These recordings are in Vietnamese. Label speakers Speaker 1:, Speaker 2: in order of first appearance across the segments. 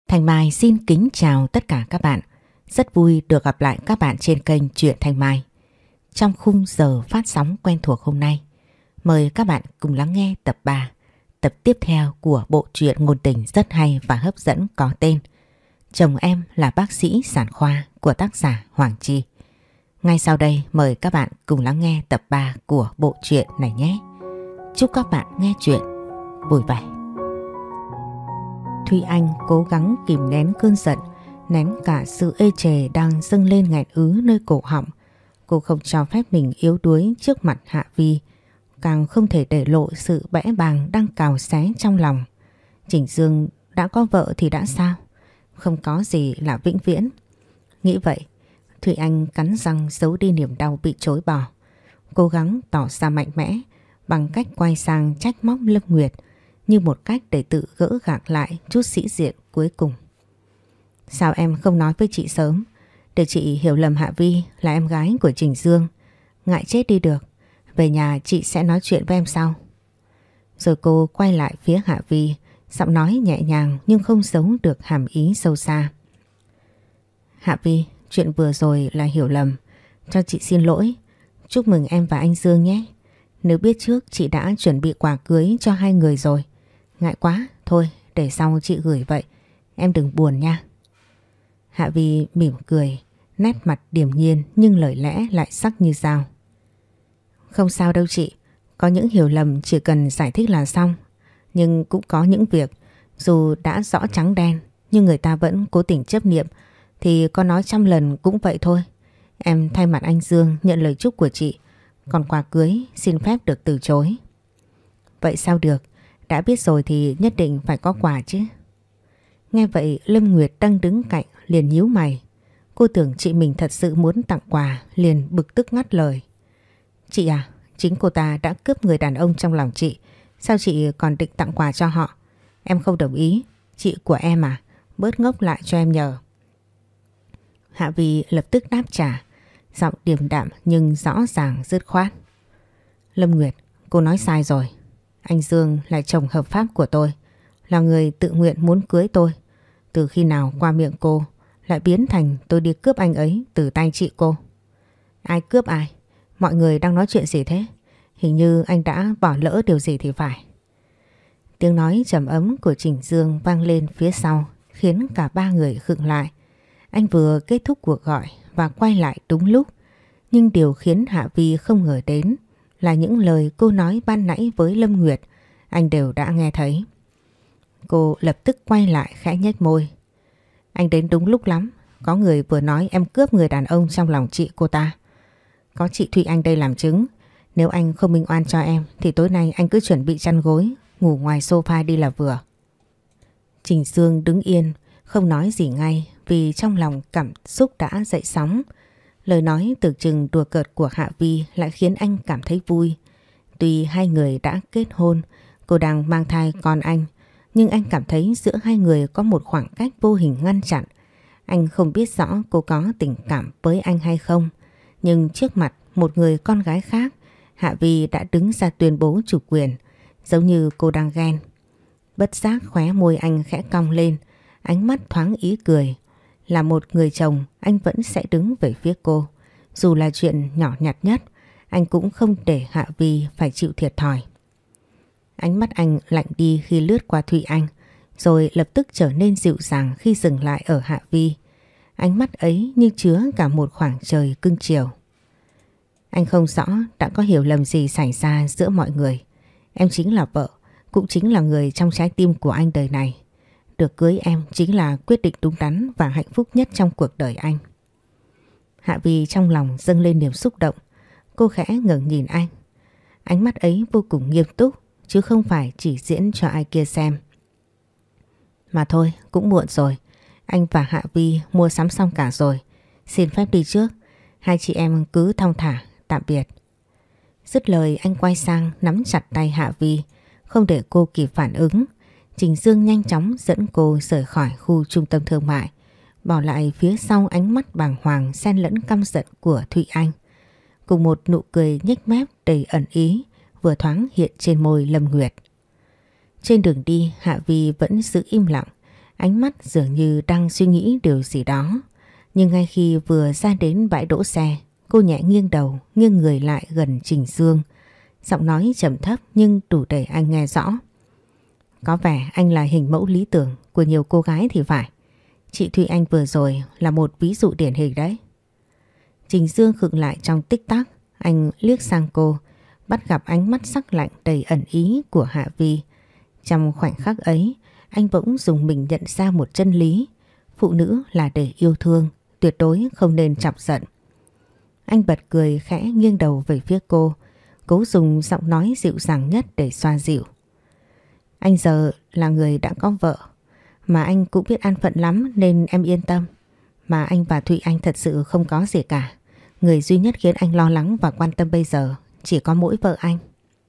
Speaker 1: Thanh Mai xin kính chào tất cả các bạn. Rất vui được gặp lại các bạn trên kênh Truyện Thanh Mai. Trong khung giờ phát sóng quen thuộc hôm nay, mời các bạn cùng lắng nghe tập 3, tập tiếp theo của bộ truyện ngôn tình rất hay và hấp dẫn có tên Chồng Em Là Bác Sĩ Sản Khoa của tác giả Hoàng Chi. Ngay sau đây mời các bạn cùng lắng nghe tập 3 của bộ truyện này nhé. Chúc các bạn nghe truyện vui vẻ. Thúy Anh cố gắng kìm nén cơn giận, nén cả sự ê chề đang dâng lên nghẹn ứ nơi cổ họng. Cô không cho phép mình yếu đuối trước mặt Hạ Vi, càng không thể để lộ sự bẽ bàng đang cào xé trong lòng. Chỉnh Dương đã có vợ thì đã sao? Không có gì là vĩnh viễn. Nghĩ vậy, Thúy Anh cắn răng giấu đi niềm đau bị chối bỏ. Cố gắng tỏ ra mạnh mẽ bằng cách quay sang trách móc Lâm Nguyệt, như một cách để tự gỡ gạc lại chút sĩ diện cuối cùng. Sao em không nói với chị sớm, để chị hiểu lầm Hạ Vi là em gái của Trình Dương? Ngại chết đi được. Về nhà chị sẽ nói chuyện với em sau. Rồi cô quay lại phía Hạ Vi, giọng nói nhẹ nhàng nhưng không giấu được hàm ý sâu xa. Hạ Vi, chuyện vừa rồi là hiểu lầm. Cho chị xin lỗi. Chúc mừng em và anh Dương nhé. Nếu biết trước chị đã chuẩn bị quà cưới cho hai người rồi. Ngại quá, thôi để sau chị gửi vậy. Em đừng buồn nha. Hạ Vi mỉm cười, nét mặt điềm nhiên nhưng lời lẽ lại sắc như dao. Không sao đâu chị, có những hiểu lầm chỉ cần giải thích là xong. Nhưng cũng có những việc dù đã rõ trắng đen nhưng người ta vẫn cố tình chấp niệm, thì có nói trăm lần cũng vậy thôi. Em thay mặt anh Dương nhận lời chúc của chị, còn quà cưới xin phép được từ chối. Vậy sao được, đã biết rồi thì nhất định phải có quà chứ. Nghe vậy Lâm Nguyệt đang đứng cạnh liền nhíu mày. Cô tưởng chị mình thật sự muốn tặng quà, liền bực tức ngắt lời. Chị à, chính cô ta đã cướp người đàn ông trong lòng chị, sao chị còn định tặng quà cho họ? Em không đồng ý, chị của em à, bớt ngốc lại cho em nhờ. Hạ Vi lập tức đáp trả, giọng điềm đạm nhưng rõ ràng dứt khoát. Lâm Nguyệt, cô nói sai rồi. Anh Dương là chồng hợp pháp của tôi, là người tự nguyện muốn cưới tôi. Từ khi nào qua miệng cô lại biến thành tôi đi cướp anh ấy từ tay chị cô? Ai cướp ai? Mọi người đang nói chuyện gì thế? Hình như anh đã bỏ lỡ điều gì thì phải. Tiếng nói trầm ấm của Trình Dương vang lên phía sau, khiến cả ba người khựng lại. Anh vừa kết thúc cuộc gọi và quay lại đúng lúc. Nhưng điều khiến Hạ Vi không ngờ đến là những lời cô nói ban nãy với Lâm Nguyệt, anh đều đã nghe thấy. Cô lập tức quay lại khẽ nhếch môi. Anh đến đúng lúc lắm. Có người vừa nói em cướp người đàn ông trong lòng chị cô ta. Có chị Thụy Anh đây làm chứng. Nếu anh không minh oan cho em thì tối nay anh cứ chuẩn bị chăn gối, ngủ ngoài sofa đi là vừa. Trình Dương đứng yên, không nói gì ngay vì trong lòng cảm xúc đã dậy sóng. Lời nói tưởng chừng đùa cợt của Hạ Vi lại khiến anh cảm thấy vui. Tuy hai người đã kết hôn, cô đang mang thai con anh, nhưng anh cảm thấy giữa hai người có một khoảng cách vô hình ngăn chặn. Anh không biết rõ cô có tình cảm với anh hay không, nhưng trước mặt một người con gái khác, Hạ Vi đã đứng ra tuyên bố chủ quyền, giống như cô đang ghen. Bất giác khóe môi anh khẽ cong lên, ánh mắt thoáng ý cười. Là một người chồng, anh vẫn sẽ đứng về phía cô. Dù là chuyện nhỏ nhặt nhất, anh cũng không để Hạ Vi phải chịu thiệt thòi. Ánh mắt anh lạnh đi khi lướt qua Thụy Anh, rồi lập tức trở nên dịu dàng khi dừng lại ở Hạ Vi. Ánh mắt ấy như chứa cả một khoảng trời cưng chiều. Anh không rõ đã có hiểu lầm gì xảy ra giữa mọi người. Em chính là vợ, cũng chính là người trong trái tim của anh đời này. Được cưới em chính là quyết định đúng đắn và hạnh phúc nhất trong cuộc đời anh. Hạ Vi trong lòng dâng lên niềm xúc động. Cô khẽ ngẩng nhìn anh. Ánh mắt ấy vô cùng nghiêm túc, chứ không phải chỉ diễn cho ai kia xem. Mà thôi, cũng muộn rồi. Anh và Hạ Vi mua sắm xong cả rồi. Xin phép đi trước. Hai chị em cứ thong thả, tạm biệt. Dứt lời anh quay sang nắm chặt tay Hạ Vi, không để cô kịp phản ứng. Trình Dương nhanh chóng dẫn cô rời khỏi khu trung tâm thương mại, bỏ lại phía sau ánh mắt bàng hoàng xen lẫn căm giận của Thụy Anh, cùng một nụ cười nhếch mép đầy ẩn ý vừa thoáng hiện trên môi Lâm Nguyệt. Trên đường đi, Hạ Vi vẫn giữ im lặng. Ánh mắt dường như đang suy nghĩ điều gì đó. Nhưng ngay khi vừa ra đến bãi đỗ xe, cô nhẹ nghiêng đầu, nghiêng người lại gần Trình Dương. Giọng nói trầm thấp nhưng đủ để anh nghe rõ. Có vẻ anh là hình mẫu lý tưởng của nhiều cô gái thì phải. Chị Thụy Anh vừa rồi là một ví dụ điển hình đấy. Trình Dương khựng lại trong tích tắc. Anh liếc sang cô, bắt gặp ánh mắt sắc lạnh đầy ẩn ý của Hạ Vi. Trong khoảnh khắc ấy, anh bỗng dùng mình nhận ra một chân lý. Phụ nữ là để yêu thương, tuyệt đối không nên chọc giận. Anh bật cười khẽ nghiêng đầu về phía cô, cố dùng giọng nói dịu dàng nhất để xoa dịu. Anh giờ là người đã có vợ, mà anh cũng biết an phận lắm nên em yên tâm. Mà anh và Thụy Anh thật sự không có gì cả. Người duy nhất khiến anh lo lắng và quan tâm bây giờ chỉ có mỗi vợ anh.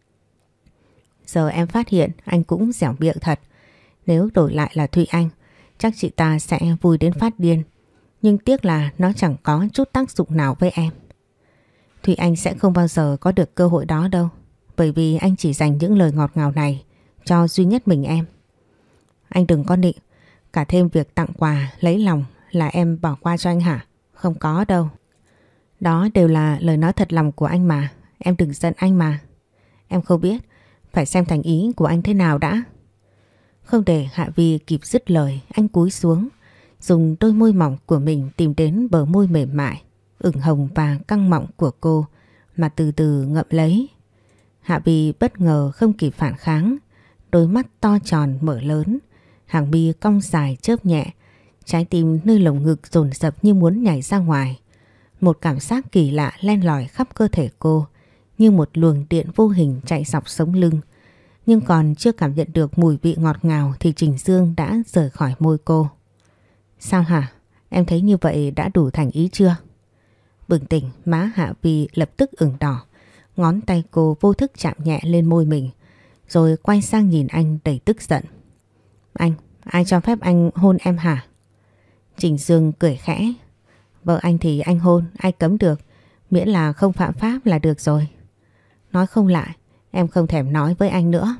Speaker 1: Giờ em phát hiện anh cũng dẻo miệng thật. Nếu đổi lại là Thụy Anh, chắc chị ta sẽ vui đến phát điên. Nhưng tiếc là nó chẳng có chút tác dụng nào với em. Thụy Anh sẽ không bao giờ có được cơ hội đó đâu. Bởi vì anh chỉ dành những lời ngọt ngào này cho duy nhất mình em. Anh đừng có nịnh. Cả thêm việc tặng quà, lấy lòng là em bỏ qua cho anh hả? Không có đâu. Đó đều là lời nói thật lòng của anh mà. Em đừng giận anh mà. Em không biết. Phải xem thành ý của anh thế nào đã. Không để Hạ Vi kịp dứt lời, anh cúi xuống, dùng đôi môi mỏng của mình tìm đến bờ môi mềm mại, ửng hồng và căng mọng của cô mà từ từ ngậm lấy. Hạ Vi bất ngờ không kịp phản kháng, đôi mắt to tròn mở lớn, hàng mi cong dài chớp nhẹ, trái tim nơi lồng ngực dồn dập như muốn nhảy ra ngoài. Một cảm giác kỳ lạ len lỏi khắp cơ thể cô, như một luồng điện vô hình chạy dọc sống lưng. Nhưng còn chưa cảm nhận được mùi vị ngọt ngào thì Trình Dương đã rời khỏi môi cô. Sao hả? Em thấy như vậy đã đủ thành ý chưa? Bừng tỉnh, má Hạ Vi lập tức ửng đỏ. Ngón tay cô vô thức chạm nhẹ lên môi mình, rồi quay sang nhìn anh đầy tức giận. Anh, ai cho phép anh hôn em hả? Trình Dương cười khẽ. Vợ anh thì anh hôn, ai cấm được, miễn là không phạm pháp là được rồi. Nói không lại, em không thèm nói với anh nữa.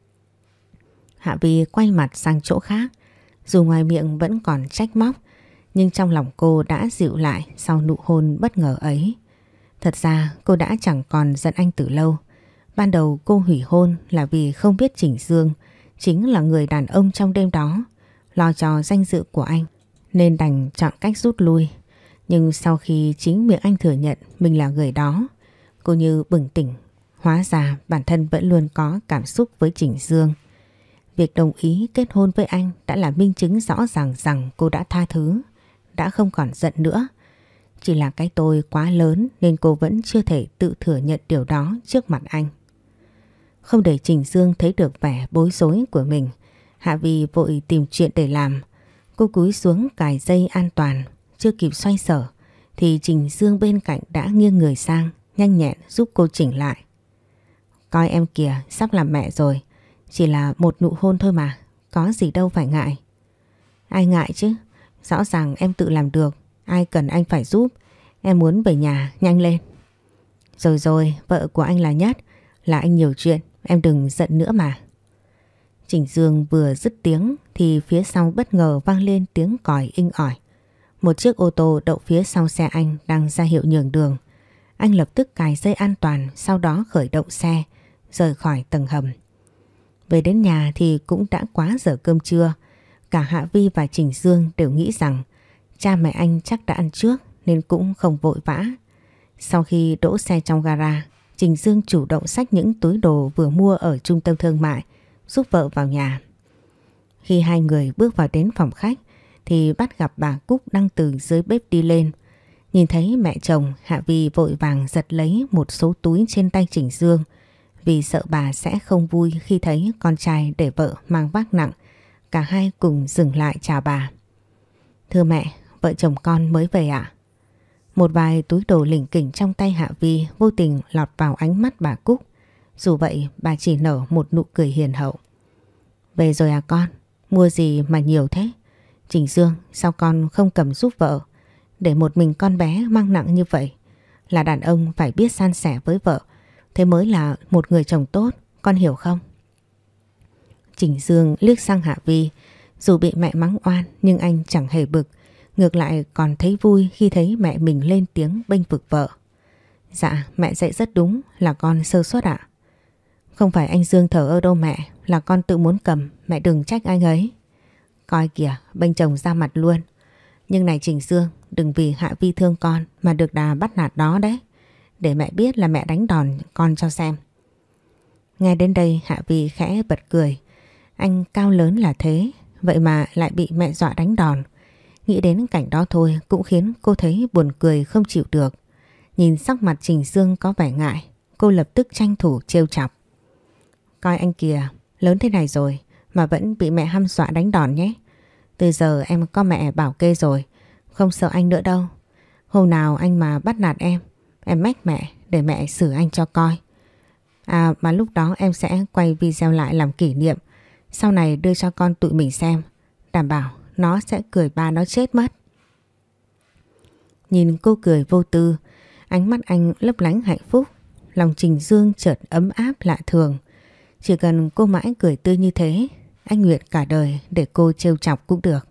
Speaker 1: Hạ Vi quay mặt sang chỗ khác. Dù ngoài miệng vẫn còn trách móc, nhưng trong lòng cô đã dịu lại sau nụ hôn bất ngờ ấy. Thật ra cô đã chẳng còn giận anh từ lâu. Ban đầu cô hủy hôn là vì không biết Trình Dương chính là người đàn ông trong đêm đó, lo cho danh dự của anh, nên đành chọn cách rút lui. Nhưng sau khi chính miệng anh thừa nhận mình là người đó, cô như bừng tỉnh. Hóa ra bản thân vẫn luôn có cảm xúc với Trình Dương. Việc đồng ý kết hôn với anh đã là minh chứng rõ ràng rằng cô đã tha thứ, đã không còn giận nữa. Chỉ là cái tôi quá lớn nên cô vẫn chưa thể tự thừa nhận điều đó trước mặt anh. Không để Trình Dương thấy được vẻ bối rối của mình, Hạ Vi vội tìm chuyện để làm. Cô cúi xuống cài dây an toàn, chưa kịp xoay sở thì Trình Dương bên cạnh đã nghiêng người sang, nhanh nhẹn giúp cô chỉnh lại. Coi em kìa, sắp làm mẹ rồi. Chỉ là một nụ hôn thôi mà, có gì đâu phải ngại. Ai ngại chứ, rõ ràng em tự làm được, ai cần anh phải giúp. Em muốn về nhà, nhanh lên. Rồi rồi, vợ của anh là nhất, là anh nhiều chuyện, em đừng giận nữa mà. Trình Dương vừa dứt tiếng thì phía sau bất ngờ vang lên tiếng còi inh ỏi. Một chiếc ô tô đậu phía sau xe anh đang ra hiệu nhường đường. Anh lập tức cài dây an toàn, sau đó khởi động xe, rời khỏi tầng hầm. Về đến nhà thì cũng đã quá giờ cơm trưa. Cả Hạ Vi và Trình Dương đều nghĩ rằng cha mẹ anh chắc đã ăn trước nên cũng không vội vã. Sau khi đỗ xe trong gara, Trình Dương chủ động xách những túi đồ vừa mua ở trung tâm thương mại giúp vợ vào nhà. Khi hai người bước vào đến phòng khách thì bắt gặp bà Cúc đang từ dưới bếp đi lên. Nhìn thấy mẹ chồng, Hạ Vi vội vàng giật lấy một số túi trên tay Trình Dương, vì sợ bà sẽ không vui khi thấy con trai để vợ mang vác nặng. Cả hai cùng dừng lại chào bà. Thưa mẹ, vợ chồng con mới về ạ. Một vài túi đồ lỉnh kỉnh trong tay Hạ Vi vô tình lọt vào ánh mắt bà Cúc. Dù vậy bà chỉ nở một nụ cười hiền hậu. Về rồi à con, mua gì mà nhiều thế? Trình Dương, sao con không cầm giúp vợ? Để một mình con bé mang nặng như vậy. Là đàn ông phải biết san sẻ với vợ, thế mới là một người chồng tốt, con hiểu không? Trình Dương liếc sang Hạ Vi Dù bị mẹ mắng oan nhưng anh chẳng hề bực, ngược lại còn thấy vui khi thấy mẹ mình lên tiếng bênh vực vợ. Dạ, mẹ dạy rất đúng, là con sơ suất ạ. Không phải anh Dương thờ ơ đâu mẹ, là con tự muốn cầm, mẹ đừng trách anh ấy. Coi kìa, bênh chồng ra mặt luôn. Nhưng này Trình Dương, đừng vì Hạ Vi thương con mà được đà bắt nạt đó đấy. Để mẹ biết là mẹ đánh đòn con cho xem. Nghe đến đây Hạ Vi khẽ bật cười. Anh cao lớn là thế, vậy mà lại bị mẹ dọa đánh đòn. Nghĩ đến cảnh đó thôi cũng khiến cô thấy buồn cười không chịu được. Nhìn sắc mặt Trình Dương có vẻ ngại, cô lập tức tranh thủ trêu chọc. Coi anh kìa, lớn thế này rồi mà vẫn bị mẹ hăm dọa đánh đòn nhé. Từ giờ em có mẹ bảo kê rồi, không sợ anh nữa đâu. Hôm nào anh mà bắt nạt em mách mẹ để mẹ xử anh cho coi. À mà lúc đó em sẽ quay video lại làm kỷ niệm, sau này đưa cho con tụi mình xem. Đảm bảo nó sẽ cười ba nó chết mất. Nhìn cô cười vô tư, ánh mắt anh lấp lánh hạnh phúc. Lòng Trình Dương chợt ấm áp lạ thường. Chỉ cần cô mãi cười tươi như thế, anh nguyện cả đời để cô trêu chọc cũng được.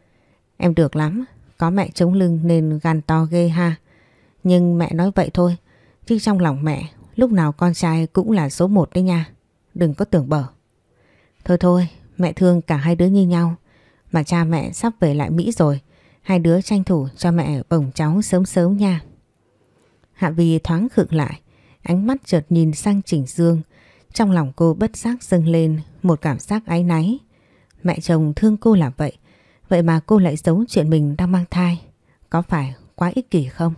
Speaker 1: Em được lắm, có mẹ chống lưng nên gan to ghê ha. Nhưng mẹ nói vậy thôi, chứ trong lòng mẹ lúc nào con trai cũng là số 1 đấy nha. Đừng có tưởng bở. Thôi thôi, mẹ thương cả hai đứa như nhau. Mà cha mẹ sắp về lại Mỹ rồi, hai đứa tranh thủ cho mẹ bồng cháu sớm sớm nha. Hạ Vi thoáng khựng lại, ánh mắt chợt nhìn sang Trình Dương. Trong lòng cô bất giác dâng lên một cảm giác áy náy. Mẹ chồng thương cô là vậy, vậy mà cô lại giấu chuyện mình đang mang thai. Có phải quá ích kỷ không?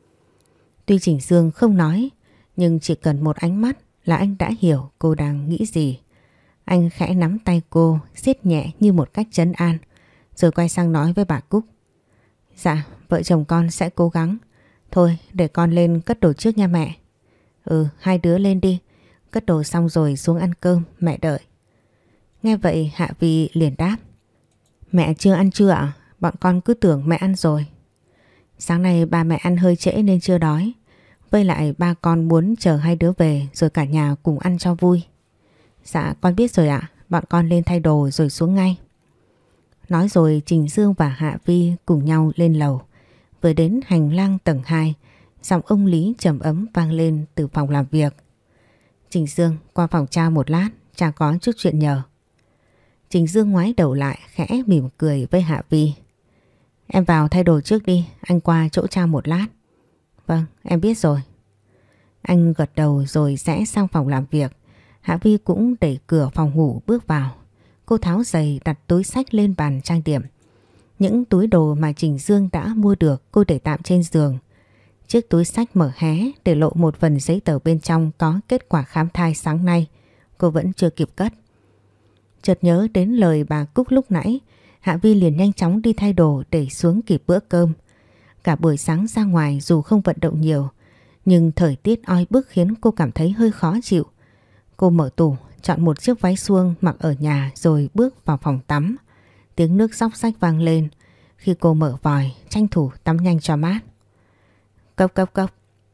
Speaker 1: Tuy Trình Dương không nói, nhưng chỉ cần một ánh mắt là anh đã hiểu cô đang nghĩ gì. Anh khẽ nắm tay cô, siết nhẹ như một cách trấn an, rồi quay sang nói với bà Cúc. Dạ, vợ chồng con sẽ cố gắng. Thôi, để con lên cất đồ trước nha mẹ. Ừ, hai đứa lên đi. Cất đồ xong rồi xuống ăn cơm, mẹ đợi. Nghe vậy Hạ Vi liền đáp. Mẹ chưa ăn chưa ạ? Bọn con cứ tưởng mẹ ăn rồi. Sáng nay ba mẹ ăn hơi trễ nên chưa đói. Với lại ba con muốn chờ hai đứa về rồi cả nhà cùng ăn cho vui. Dạ con biết rồi ạ, bọn con lên thay đồ rồi xuống ngay. Nói rồi Trình Dương và Hạ Vi cùng nhau lên lầu. Vừa đến hành lang tầng 2, giọng ông Lý trầm ấm vang lên từ phòng làm việc. Trình Dương, qua phòng cha một lát, cha có chút chuyện nhờ. Trình Dương ngoái đầu lại khẽ mỉm cười với Hạ Vi. Em vào thay đồ trước đi, anh qua chỗ cha một lát. Vâng, em biết rồi. Anh gật đầu rồi rẽ sang phòng làm việc. Hạ Vi cũng đẩy cửa phòng ngủ bước vào. Cô tháo giày đặt túi xách lên bàn trang điểm. Những túi đồ mà Trình Dương đã mua được cô để tạm trên giường. Chiếc túi xách mở hé để lộ một phần giấy tờ bên trong có kết quả khám thai sáng nay. Cô vẫn chưa kịp cất. Chợt nhớ đến lời bà Cúc lúc nãy, Hạ Vi liền nhanh chóng đi thay đồ để xuống kịp bữa cơm. Cả buổi sáng ra ngoài dù không vận động nhiều, nhưng thời tiết oi bức khiến cô cảm thấy hơi khó chịu. Cô mở tủ, chọn một chiếc váy suông mặc ở nhà rồi bước vào phòng tắm. Tiếng nước róc rách vang lên khi cô mở vòi, tranh thủ tắm nhanh cho mát. Cốc cốc cốc.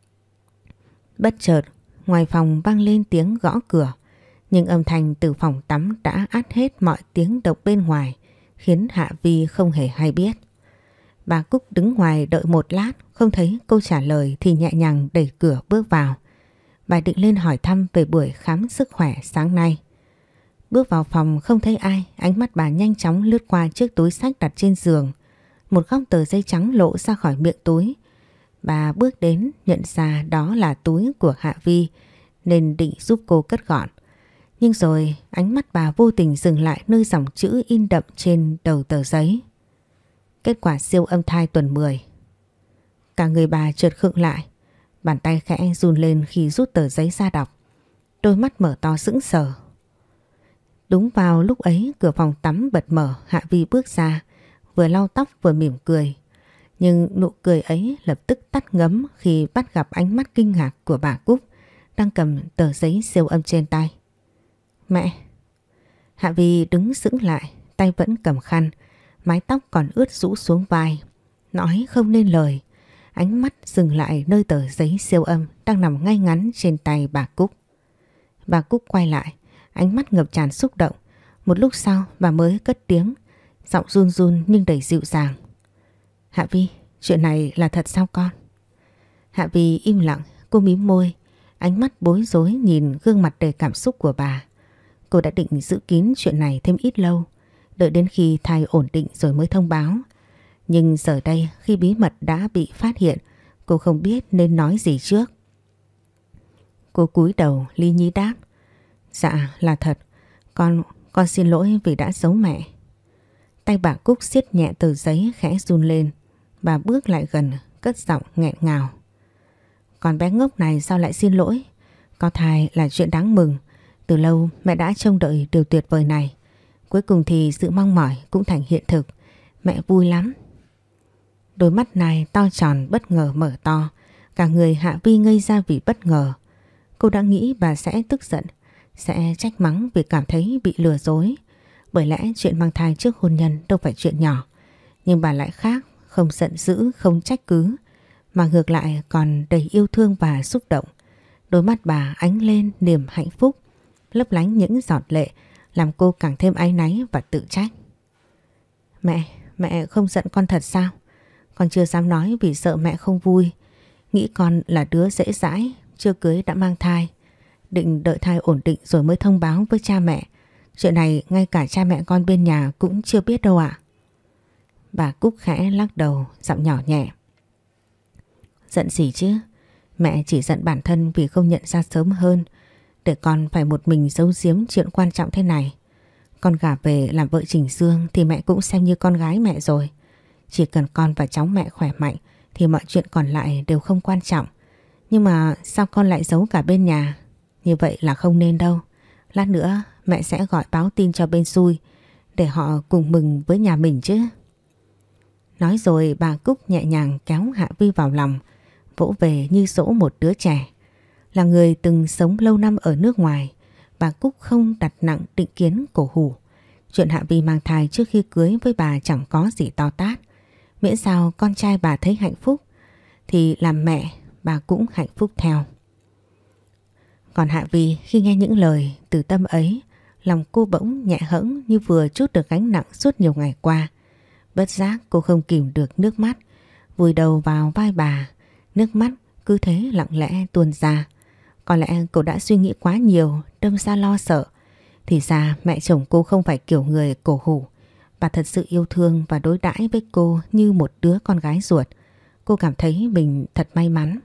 Speaker 1: Bất chợt, ngoài phòng vang lên tiếng gõ cửa, nhưng âm thanh từ phòng tắm đã át hết mọi tiếng động bên ngoài, khiến Hạ Vi không hề hay biết. Bà Cúc đứng ngoài đợi một lát, không thấy cô trả lời thì nhẹ nhàng đẩy cửa bước vào. Bà định lên hỏi thăm về buổi khám sức khỏe sáng nay. Bước vào phòng không thấy ai, ánh mắt bà nhanh chóng lướt qua chiếc túi xách đặt trên giường. Một góc tờ giấy trắng lộ ra khỏi miệng túi. Bà bước đến nhận ra đó là túi của Hạ Vi nên định giúp cô cất gọn. Nhưng rồi ánh mắt bà vô tình dừng lại nơi dòng chữ in đậm trên đầu tờ giấy. Kết quả siêu âm thai tuần 10. Cả người bà chợt khựng lại. Bàn tay khẽ run lên khi rút tờ giấy ra đọc. Đôi mắt mở to sững sờ. Đúng vào lúc ấy cửa phòng tắm bật mở. Hạ Vi bước ra, vừa lau tóc vừa mỉm cười. Nhưng nụ cười ấy lập tức tắt ngấm khi bắt gặp ánh mắt kinh ngạc của bà Cúc đang cầm tờ giấy siêu âm trên tay. Mẹ! Hạ Vi đứng sững lại, tay vẫn cầm khăn, mái tóc còn ướt rũ xuống vai. Nói không nên lời, ánh mắt dừng lại nơi tờ giấy siêu âm đang nằm ngay ngắn trên tay bà Cúc. Bà Cúc quay lại, ánh mắt ngập tràn xúc động. Một lúc sau bà mới cất tiếng, giọng run run nhưng đầy dịu dàng. Hạ Vi, chuyện này là thật sao con? Hạ Vi im lặng, cô mím môi, ánh mắt bối rối nhìn gương mặt đầy cảm xúc của bà. Cô đã định giữ kín chuyện này thêm ít lâu, đợi đến khi thai ổn định rồi mới thông báo. Nhưng giờ đây khi bí mật đã bị phát hiện, cô không biết nên nói gì trước. Cô cúi đầu lý nhí đáp. Dạ là thật, con xin lỗi vì đã giấu mẹ. Tay bà Cúc siết nhẹ tờ giấy khẽ run lên. Bà bước lại gần, cất giọng nghẹn ngào. Con bé ngốc này sao lại xin lỗi? Có thai là chuyện đáng mừng. Từ lâu mẹ đã trông đợi điều tuyệt vời này. Cuối cùng thì sự mong mỏi cũng thành hiện thực. Mẹ vui lắm. Đôi mắt này to tròn bất ngờ mở to. Cả người Hạ Vi ngây ra vì bất ngờ. Cô đã nghĩ bà sẽ tức giận, sẽ trách mắng vì cảm thấy bị lừa dối. Bởi lẽ chuyện mang thai trước hôn nhân đâu phải chuyện nhỏ. Nhưng bà lại khác, không giận dữ, không trách cứ, mà ngược lại còn đầy yêu thương và xúc động. Đôi mắt bà ánh lên niềm hạnh phúc, lấp lánh những giọt lệ, làm cô càng thêm áy náy và tự trách. Mẹ không giận con thật sao? Con chưa dám nói vì sợ mẹ không vui. Nghĩ con là đứa dễ dãi, chưa cưới đã mang thai. Định đợi thai ổn định rồi mới thông báo với cha mẹ. Chuyện này ngay cả cha mẹ con bên nhà cũng chưa biết đâu ạ. Bà Cúc khẽ lắc đầu, giọng nhỏ nhẹ. Giận gì chứ? Mẹ chỉ giận bản thân vì không nhận ra sớm hơn, để con phải một mình giấu giếm chuyện quan trọng thế này. Con gả về làm vợ Trình Dương thì mẹ cũng xem như con gái mẹ rồi. Chỉ cần con và cháu mẹ khỏe mạnh thì mọi chuyện còn lại đều không quan trọng. Nhưng mà sao con lại giấu cả bên nhà? Như vậy là không nên đâu. Lát nữa mẹ sẽ gọi báo tin cho bên xui để họ cùng mừng với nhà mình chứ. Nói rồi bà Cúc nhẹ nhàng kéo Hạ Vi vào lòng, vỗ về như dỗ một đứa trẻ. Là người từng sống lâu năm ở nước ngoài, bà Cúc không đặt nặng định kiến cổ hủ. Chuyện Hạ Vi mang thai trước khi cưới với bà chẳng có gì to tát. Miễn sao con trai bà thấy hạnh phúc thì làm mẹ bà cũng hạnh phúc theo. Còn Hạ Vi khi nghe những lời từ tâm ấy, lòng cô bỗng nhẹ hẫng như vừa trút được gánh nặng suốt nhiều ngày qua. Bất giác cô không kìm được nước mắt, vùi đầu vào vai bà, nước mắt cứ thế lặng lẽ tuôn ra. Có lẽ cô đã suy nghĩ quá nhiều, đâm ra lo sợ. Thì ra mẹ chồng cô không phải kiểu người cổ hủ. Bà thật sự yêu thương và đối đãi với cô như một đứa con gái ruột. Cô cảm thấy mình thật may mắn.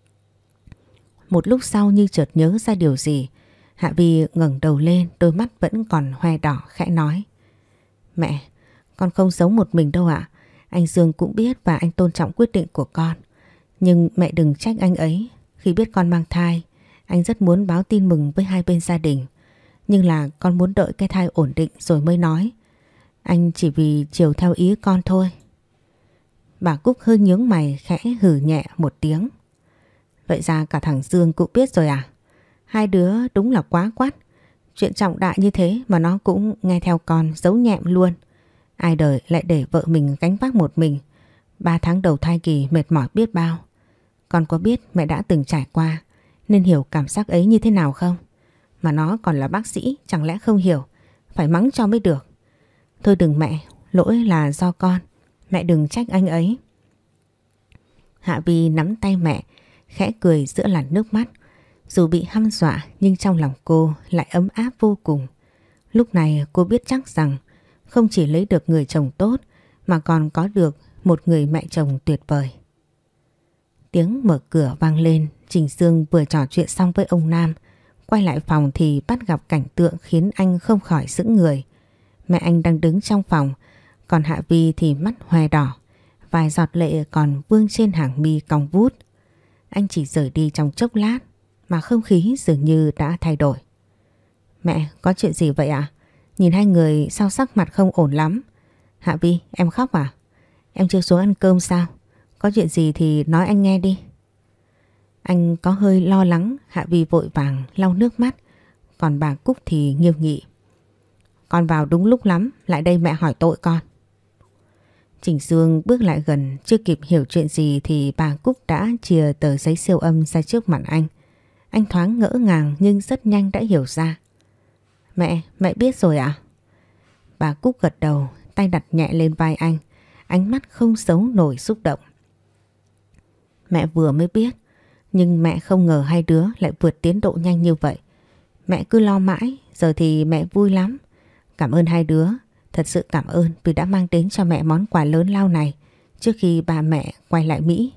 Speaker 1: Một lúc sau như chợt nhớ ra điều gì, Hạ Vi ngẩng đầu lên, đôi mắt vẫn còn hoe đỏ, khẽ nói. Mẹ, con không sống một mình đâu ạ. Anh Dương cũng biết và anh tôn trọng quyết định của con. Nhưng mẹ đừng trách anh ấy. Khi biết con mang thai, anh rất muốn báo tin mừng với hai bên gia đình. Nhưng là con muốn đợi cái thai ổn định rồi mới nói. Anh chỉ vì chiều theo ý con thôi. Bà Cúc hơi nhướng mày, khẽ hừ nhẹ một tiếng. Vậy ra cả thằng Dương cũng biết rồi à? Hai đứa đúng là quá quắt. Chuyện trọng đại như thế mà nó cũng nghe theo con, giấu nhẹm luôn. Ai đời lại để vợ mình gánh vác một mình. 3 tháng đầu thai kỳ mệt mỏi biết bao. Con có biết mẹ đã từng trải qua nên hiểu cảm giác ấy như thế nào không? Mà nó còn là bác sĩ, chẳng lẽ không hiểu? Phải mắng cho mới được. Thôi đừng mẹ, lỗi là do con. Mẹ đừng trách anh ấy. Hạ Vi nắm tay mẹ, khẽ cười giữa làn nước mắt. Dù bị hăm dọa nhưng trong lòng cô lại ấm áp vô cùng. Lúc này cô biết chắc rằng không chỉ lấy được người chồng tốt mà còn có được một người mẹ chồng tuyệt vời. Tiếng mở cửa vang lên, Trình Dương vừa trò chuyện xong với ông Nam. Quay lại phòng thì bắt gặp cảnh tượng khiến anh không khỏi sững người. Mẹ anh đang đứng trong phòng, còn Hạ Vi thì mắt hoe đỏ, vài giọt lệ còn vương trên hàng mi cong vút. Anh chỉ rời đi trong chốc lát mà không khí dường như đã thay đổi. Mẹ, có chuyện gì vậy ạ? Nhìn hai người sao sắc mặt không ổn lắm. Hạ Vi, em khóc à? Em chưa xuống ăn cơm sao? Có chuyện gì thì nói anh nghe đi. Anh có hơi lo lắng. Hạ Vi vội vàng lau nước mắt. Còn bà Cúc thì nghiêm nghị. Con vào đúng lúc lắm, lại đây mẹ hỏi tội con. Trình Dương bước lại gần, chưa kịp hiểu chuyện gì thì bà Cúc đã chìa tờ giấy siêu âm ra trước mặt anh. Anh thoáng ngỡ ngàng nhưng rất nhanh đã hiểu ra. Mẹ biết rồi ạ? Bà Cúc gật đầu, tay tay đặt nhẹ lên vai anh, ánh mắt không giấu nổi xúc động. Mẹ vừa mới biết, nhưng mẹ không ngờ hai đứa lại vượt tiến độ nhanh như vậy. Mẹ cứ lo mãi, giờ thì mẹ vui lắm. Cảm ơn hai đứa, thật sự cảm ơn vì đã mang đến cho mẹ món quà lớn lao này trước khi ba mẹ quay lại Mỹ.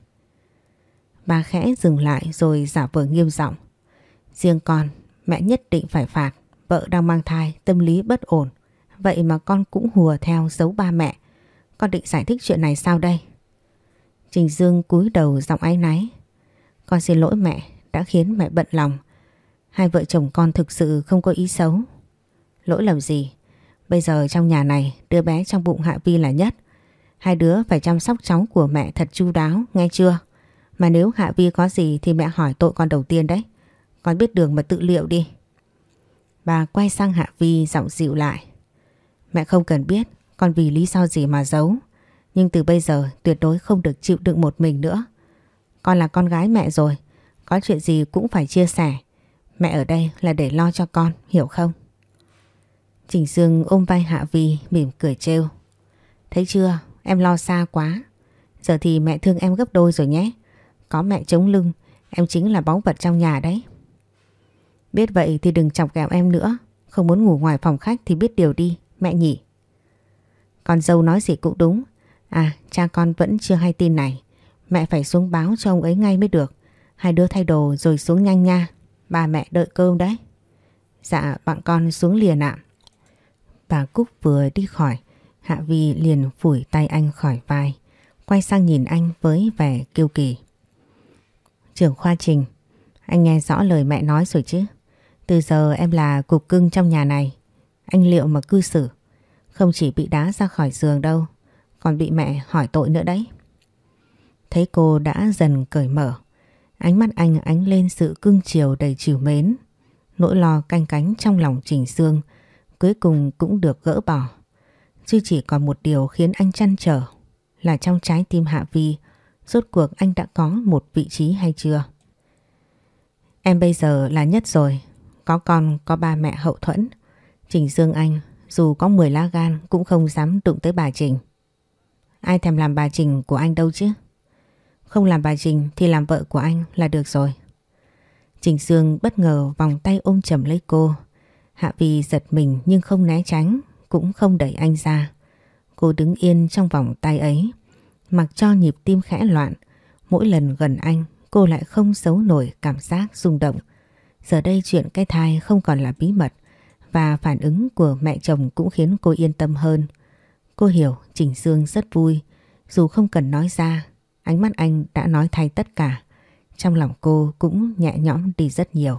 Speaker 1: Bà khẽ dừng lại rồi giả vờ nghiêm giọng. Riêng con, mẹ nhất định phải phạt. Vợ đang mang thai, tâm lý bất ổn. Vậy mà con cũng hùa theo giấu ba mẹ. Con định giải thích chuyện này sao đây? Trình Dương cúi đầu giọng áy náy. Con xin lỗi mẹ, đã khiến mẹ bận lòng. Hai vợ chồng con thực sự không có ý xấu. Lỗi lầm gì? Bây giờ trong nhà này, đứa bé trong bụng Hạ Vi là nhất. Hai đứa phải chăm sóc cháu của mẹ thật chu đáo, nghe chưa? Mà nếu Hạ Vi có gì thì mẹ hỏi tội con đầu tiên đấy. Con biết đường mà tự liệu đi. Bà quay sang Hạ Vi giọng dịu lại. Mẹ không cần biết con vì lý do gì mà giấu. Nhưng từ bây giờ tuyệt đối không được chịu đựng một mình nữa. Con là con gái mẹ rồi. Có chuyện gì cũng phải chia sẻ. Mẹ ở đây là để lo cho con, hiểu không? Trình Dương ôm vai Hạ Vi mỉm cười trêu. Thấy chưa, em lo xa quá. Giờ thì mẹ thương em gấp đôi rồi nhé. Có mẹ chống lưng, em chính là báu vật trong nhà đấy. Biết vậy thì đừng chọc ghẹo em nữa. Không muốn ngủ ngoài phòng khách thì biết điều đi, mẹ nhỉ. Con dâu nói gì cũng đúng. À, cha con vẫn chưa hay tin này. Mẹ phải xuống báo cho ông ấy ngay mới được. Hai đứa thay đồ rồi xuống nhanh nha. Ba mẹ đợi cơm đấy. Dạ, bạn con xuống liền ạ. Bà Cúc vừa đi khỏi, Hạ Vi liền phủi tay anh khỏi vai, quay sang nhìn anh với vẻ kiêu kỳ. Trưởng khoa Trình, anh nghe rõ lời mẹ nói rồi chứ? Từ giờ em là cục cưng trong nhà này. Anh liệu mà cư xử. Không chỉ bị đá ra khỏi giường đâu, còn bị mẹ hỏi tội nữa đấy. Thấy cô đã dần cởi mở, ánh mắt anh ánh lên sự cưng chiều đầy trìu mến. Nỗi lo canh cánh trong lòng Trình Dương cuối cùng cũng được gỡ bỏ. Duy chỉ còn một điều khiến anh trăn trở là trong trái tim Hạ Vi, rốt cuộc anh đã có một vị trí hay chưa? Em bây giờ là nhất rồi, có con có ba mẹ hậu thuẫn. Trình Dương anh dù có 10 lá gan cũng không dám đụng tới bà Trình. Ai thèm làm bà Trình của anh đâu chứ? Không làm bà Trình thì làm vợ của anh là được rồi. Trình Dương bất ngờ vòng tay ôm chầm lấy cô. Hạ Vi giật mình nhưng không né tránh, cũng không đẩy anh ra. Cô đứng yên trong vòng tay ấy, mặc cho nhịp tim khẽ loạn. Mỗi lần gần anh, cô lại không giấu nổi cảm giác rung động. Giờ đây chuyện cái thai không còn là bí mật, và phản ứng của mẹ chồng cũng khiến cô yên tâm hơn. Cô hiểu Trình Dương rất vui, dù không cần nói ra, ánh mắt anh đã nói thay tất cả. Trong lòng cô cũng nhẹ nhõm đi rất nhiều.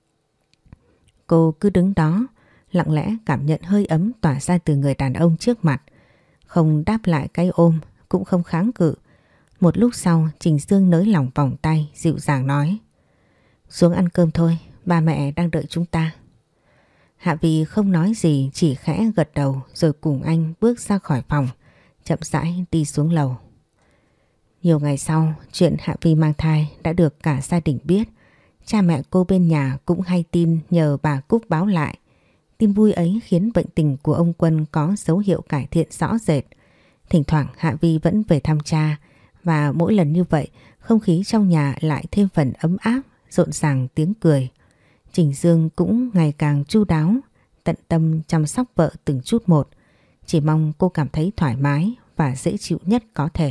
Speaker 1: Cô cứ đứng đó, lặng lẽ cảm nhận hơi ấm tỏa ra từ người đàn ông trước mặt. Không đáp lại cái ôm, cũng không kháng cự. Một lúc sau, Trình Dương nới lỏng vòng tay, dịu dàng nói. Xuống ăn cơm thôi, ba mẹ đang đợi chúng ta. Hạ Vi không nói gì, chỉ khẽ gật đầu rồi cùng anh bước ra khỏi phòng, chậm rãi đi xuống lầu. Nhiều ngày sau, chuyện Hạ Vi mang thai đã được cả gia đình biết. Cha mẹ cô bên nhà cũng hay tin nhờ bà Cúc báo lại. Tin vui ấy khiến bệnh tình của ông Quân có dấu hiệu cải thiện rõ rệt. Thỉnh thoảng Hạ Vi vẫn về thăm cha, và mỗi lần như vậy không khí trong nhà lại thêm phần ấm áp, rộn ràng tiếng cười. Trình Dương cũng ngày càng chu đáo, tận tâm chăm sóc vợ từng chút một. Chỉ mong cô cảm thấy thoải mái và dễ chịu nhất có thể.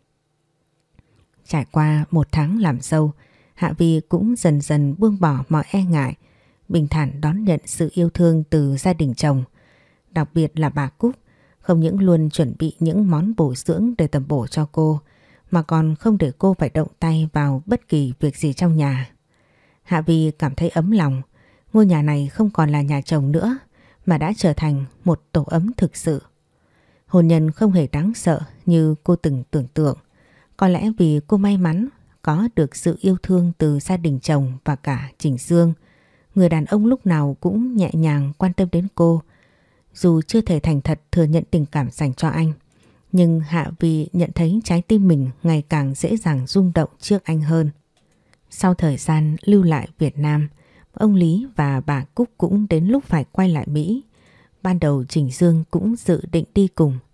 Speaker 1: Trải qua 1 tháng làm dâu, Hạ Vi cũng dần dần buông bỏ mọi e ngại, bình thản đón nhận sự yêu thương từ gia đình chồng. Đặc biệt là bà Cúc, không những luôn chuẩn bị những món bổ dưỡng để tầm bổ cho cô, mà còn không để cô phải động tay vào bất kỳ việc gì trong nhà. Hạ Vi cảm thấy ấm lòng, ngôi nhà này không còn là nhà chồng nữa, mà đã trở thành một tổ ấm thực sự. Hôn nhân không hề đáng sợ như cô từng tưởng tượng. Có lẽ vì cô may mắn có được sự yêu thương từ gia đình chồng và cả Trình Dương, người đàn ông lúc nào cũng nhẹ nhàng quan tâm đến cô. Dù chưa thể thành thật thừa nhận tình cảm dành cho anh, nhưng Hạ Vi nhận thấy trái tim mình ngày càng dễ dàng rung động trước anh hơn. Sau thời gian lưu lại Việt Nam, ông Lý và bà Cúc cũng đến lúc phải quay lại Mỹ. Ban đầu Trình Dương cũng dự định đi cùng,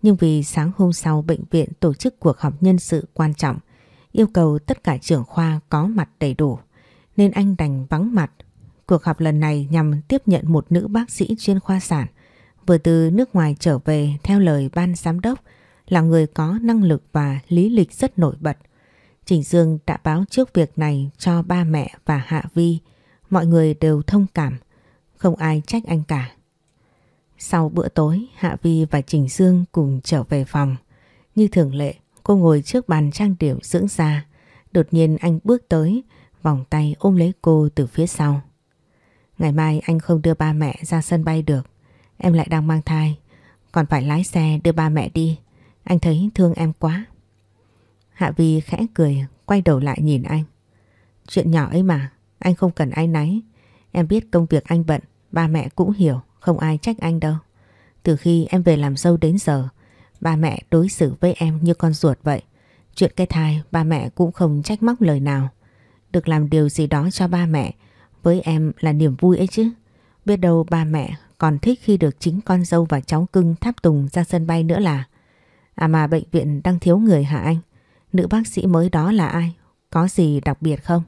Speaker 1: Nhưng vì sáng hôm sau bệnh viện tổ chức cuộc họp nhân sự quan trọng, yêu cầu tất cả trưởng khoa có mặt đầy đủ, nên anh đành vắng mặt. Cuộc họp lần này nhằm tiếp nhận một nữ bác sĩ chuyên khoa sản vừa từ nước ngoài trở về, theo lời ban giám đốc là người có năng lực và lý lịch rất nổi bật. Trình Dương đã báo trước việc này cho ba mẹ và Hạ Vi. Mọi người đều thông cảm, không ai trách anh cả. Sau bữa tối, Hạ Vi và Trình Dương cùng trở về phòng. Như thường lệ, cô ngồi trước bàn trang điểm dưỡng da. Đột nhiên anh bước tới, vòng tay ôm lấy cô từ phía sau. Ngày mai anh không đưa ba mẹ ra sân bay được. Em lại đang mang thai, còn phải lái xe đưa ba mẹ đi. Anh thấy thương em quá. Hạ Vi khẽ cười, quay đầu lại nhìn anh. Chuyện nhỏ ấy mà, anh không cần áy náy. Em biết công việc anh bận, ba mẹ cũng hiểu, không ai trách anh đâu. Từ khi em về làm dâu đến giờ, ba mẹ đối xử với em như con ruột vậy. Chuyện cái thai, ba mẹ cũng không trách móc lời nào. Được làm điều gì đó cho ba mẹ, với em là niềm vui ấy chứ. Biết đâu ba mẹ còn thích khi được chính con dâu và cháu cưng tháp tùng ra sân bay nữa là. À mà bệnh viện đang thiếu người hả anh? Nữ bác sĩ mới đó là ai? Có gì đặc biệt không?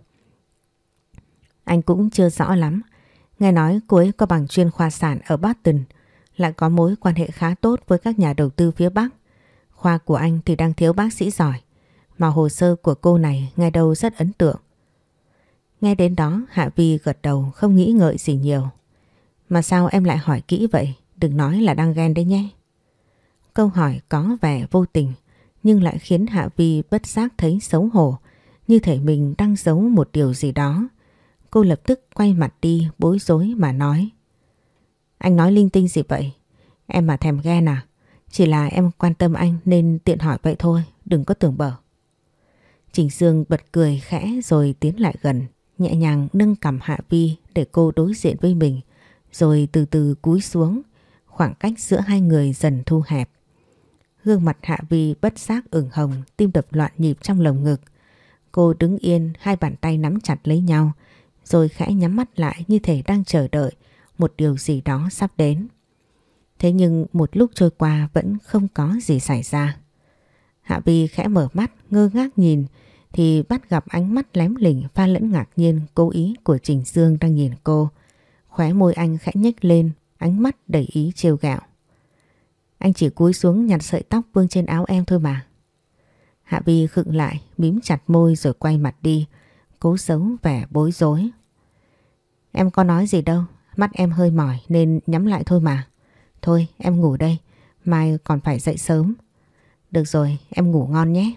Speaker 1: Anh cũng chưa rõ lắm. Nghe nói cô ấy có bằng chuyên khoa sản ở Boston, lại có mối quan hệ khá tốt với các nhà đầu tư phía Bắc. Khoa của anh thì đang thiếu bác sĩ giỏi, mà hồ sơ của cô này nghe đâu rất ấn tượng. Nghe đến đó Hạ Vi gật đầu, không nghĩ ngợi gì nhiều. Mà sao em lại hỏi kỹ vậy? Đừng nói là đang ghen đấy nhé. Câu hỏi có vẻ vô tình, nhưng lại khiến Hạ Vi bất giác thấy xấu hổ, như thể mình đang giấu một điều gì đó. Cô lập tức quay mặt đi, bối rối mà nói. Anh nói linh tinh gì vậy? Em mà thèm ghen à? Chỉ là em quan tâm anh nên tiện hỏi vậy thôi, đừng có tưởng bở. Trình Dương bật cười khẽ rồi tiến lại gần, nhẹ nhàng nâng cằm Hạ Vi để cô đối diện với mình, rồi từ từ cúi xuống, khoảng cách giữa hai người dần thu hẹp. Gương mặt Hạ Vi bất giác ửng hồng, tim đập loạn nhịp trong lồng ngực. Cô đứng yên, hai bàn tay nắm chặt lấy nhau, rồi khẽ nhắm mắt lại như thể đang chờ đợi một điều gì đó sắp đến. Thế nhưng một lúc trôi qua vẫn không có gì xảy ra. Hạ Vi khẽ mở mắt, ngơ ngác nhìn thì bắt gặp ánh mắt lém lỉnh pha lẫn ngạc nhiên cố ý của Trình Dương đang nhìn cô. Khóe môi anh khẽ nhếch lên, ánh mắt đầy ý trêu ghẹo. Anh chỉ cúi xuống nhặt sợi tóc vương trên áo em thôi mà. Hạ Vi khựng lại, mím chặt môi rồi quay mặt đi, cố giấu vẻ bối rối. Em có nói gì đâu, mắt em hơi mỏi nên nhắm lại thôi mà. Thôi em ngủ đây, mai còn phải dậy sớm. Được rồi, em ngủ ngon nhé.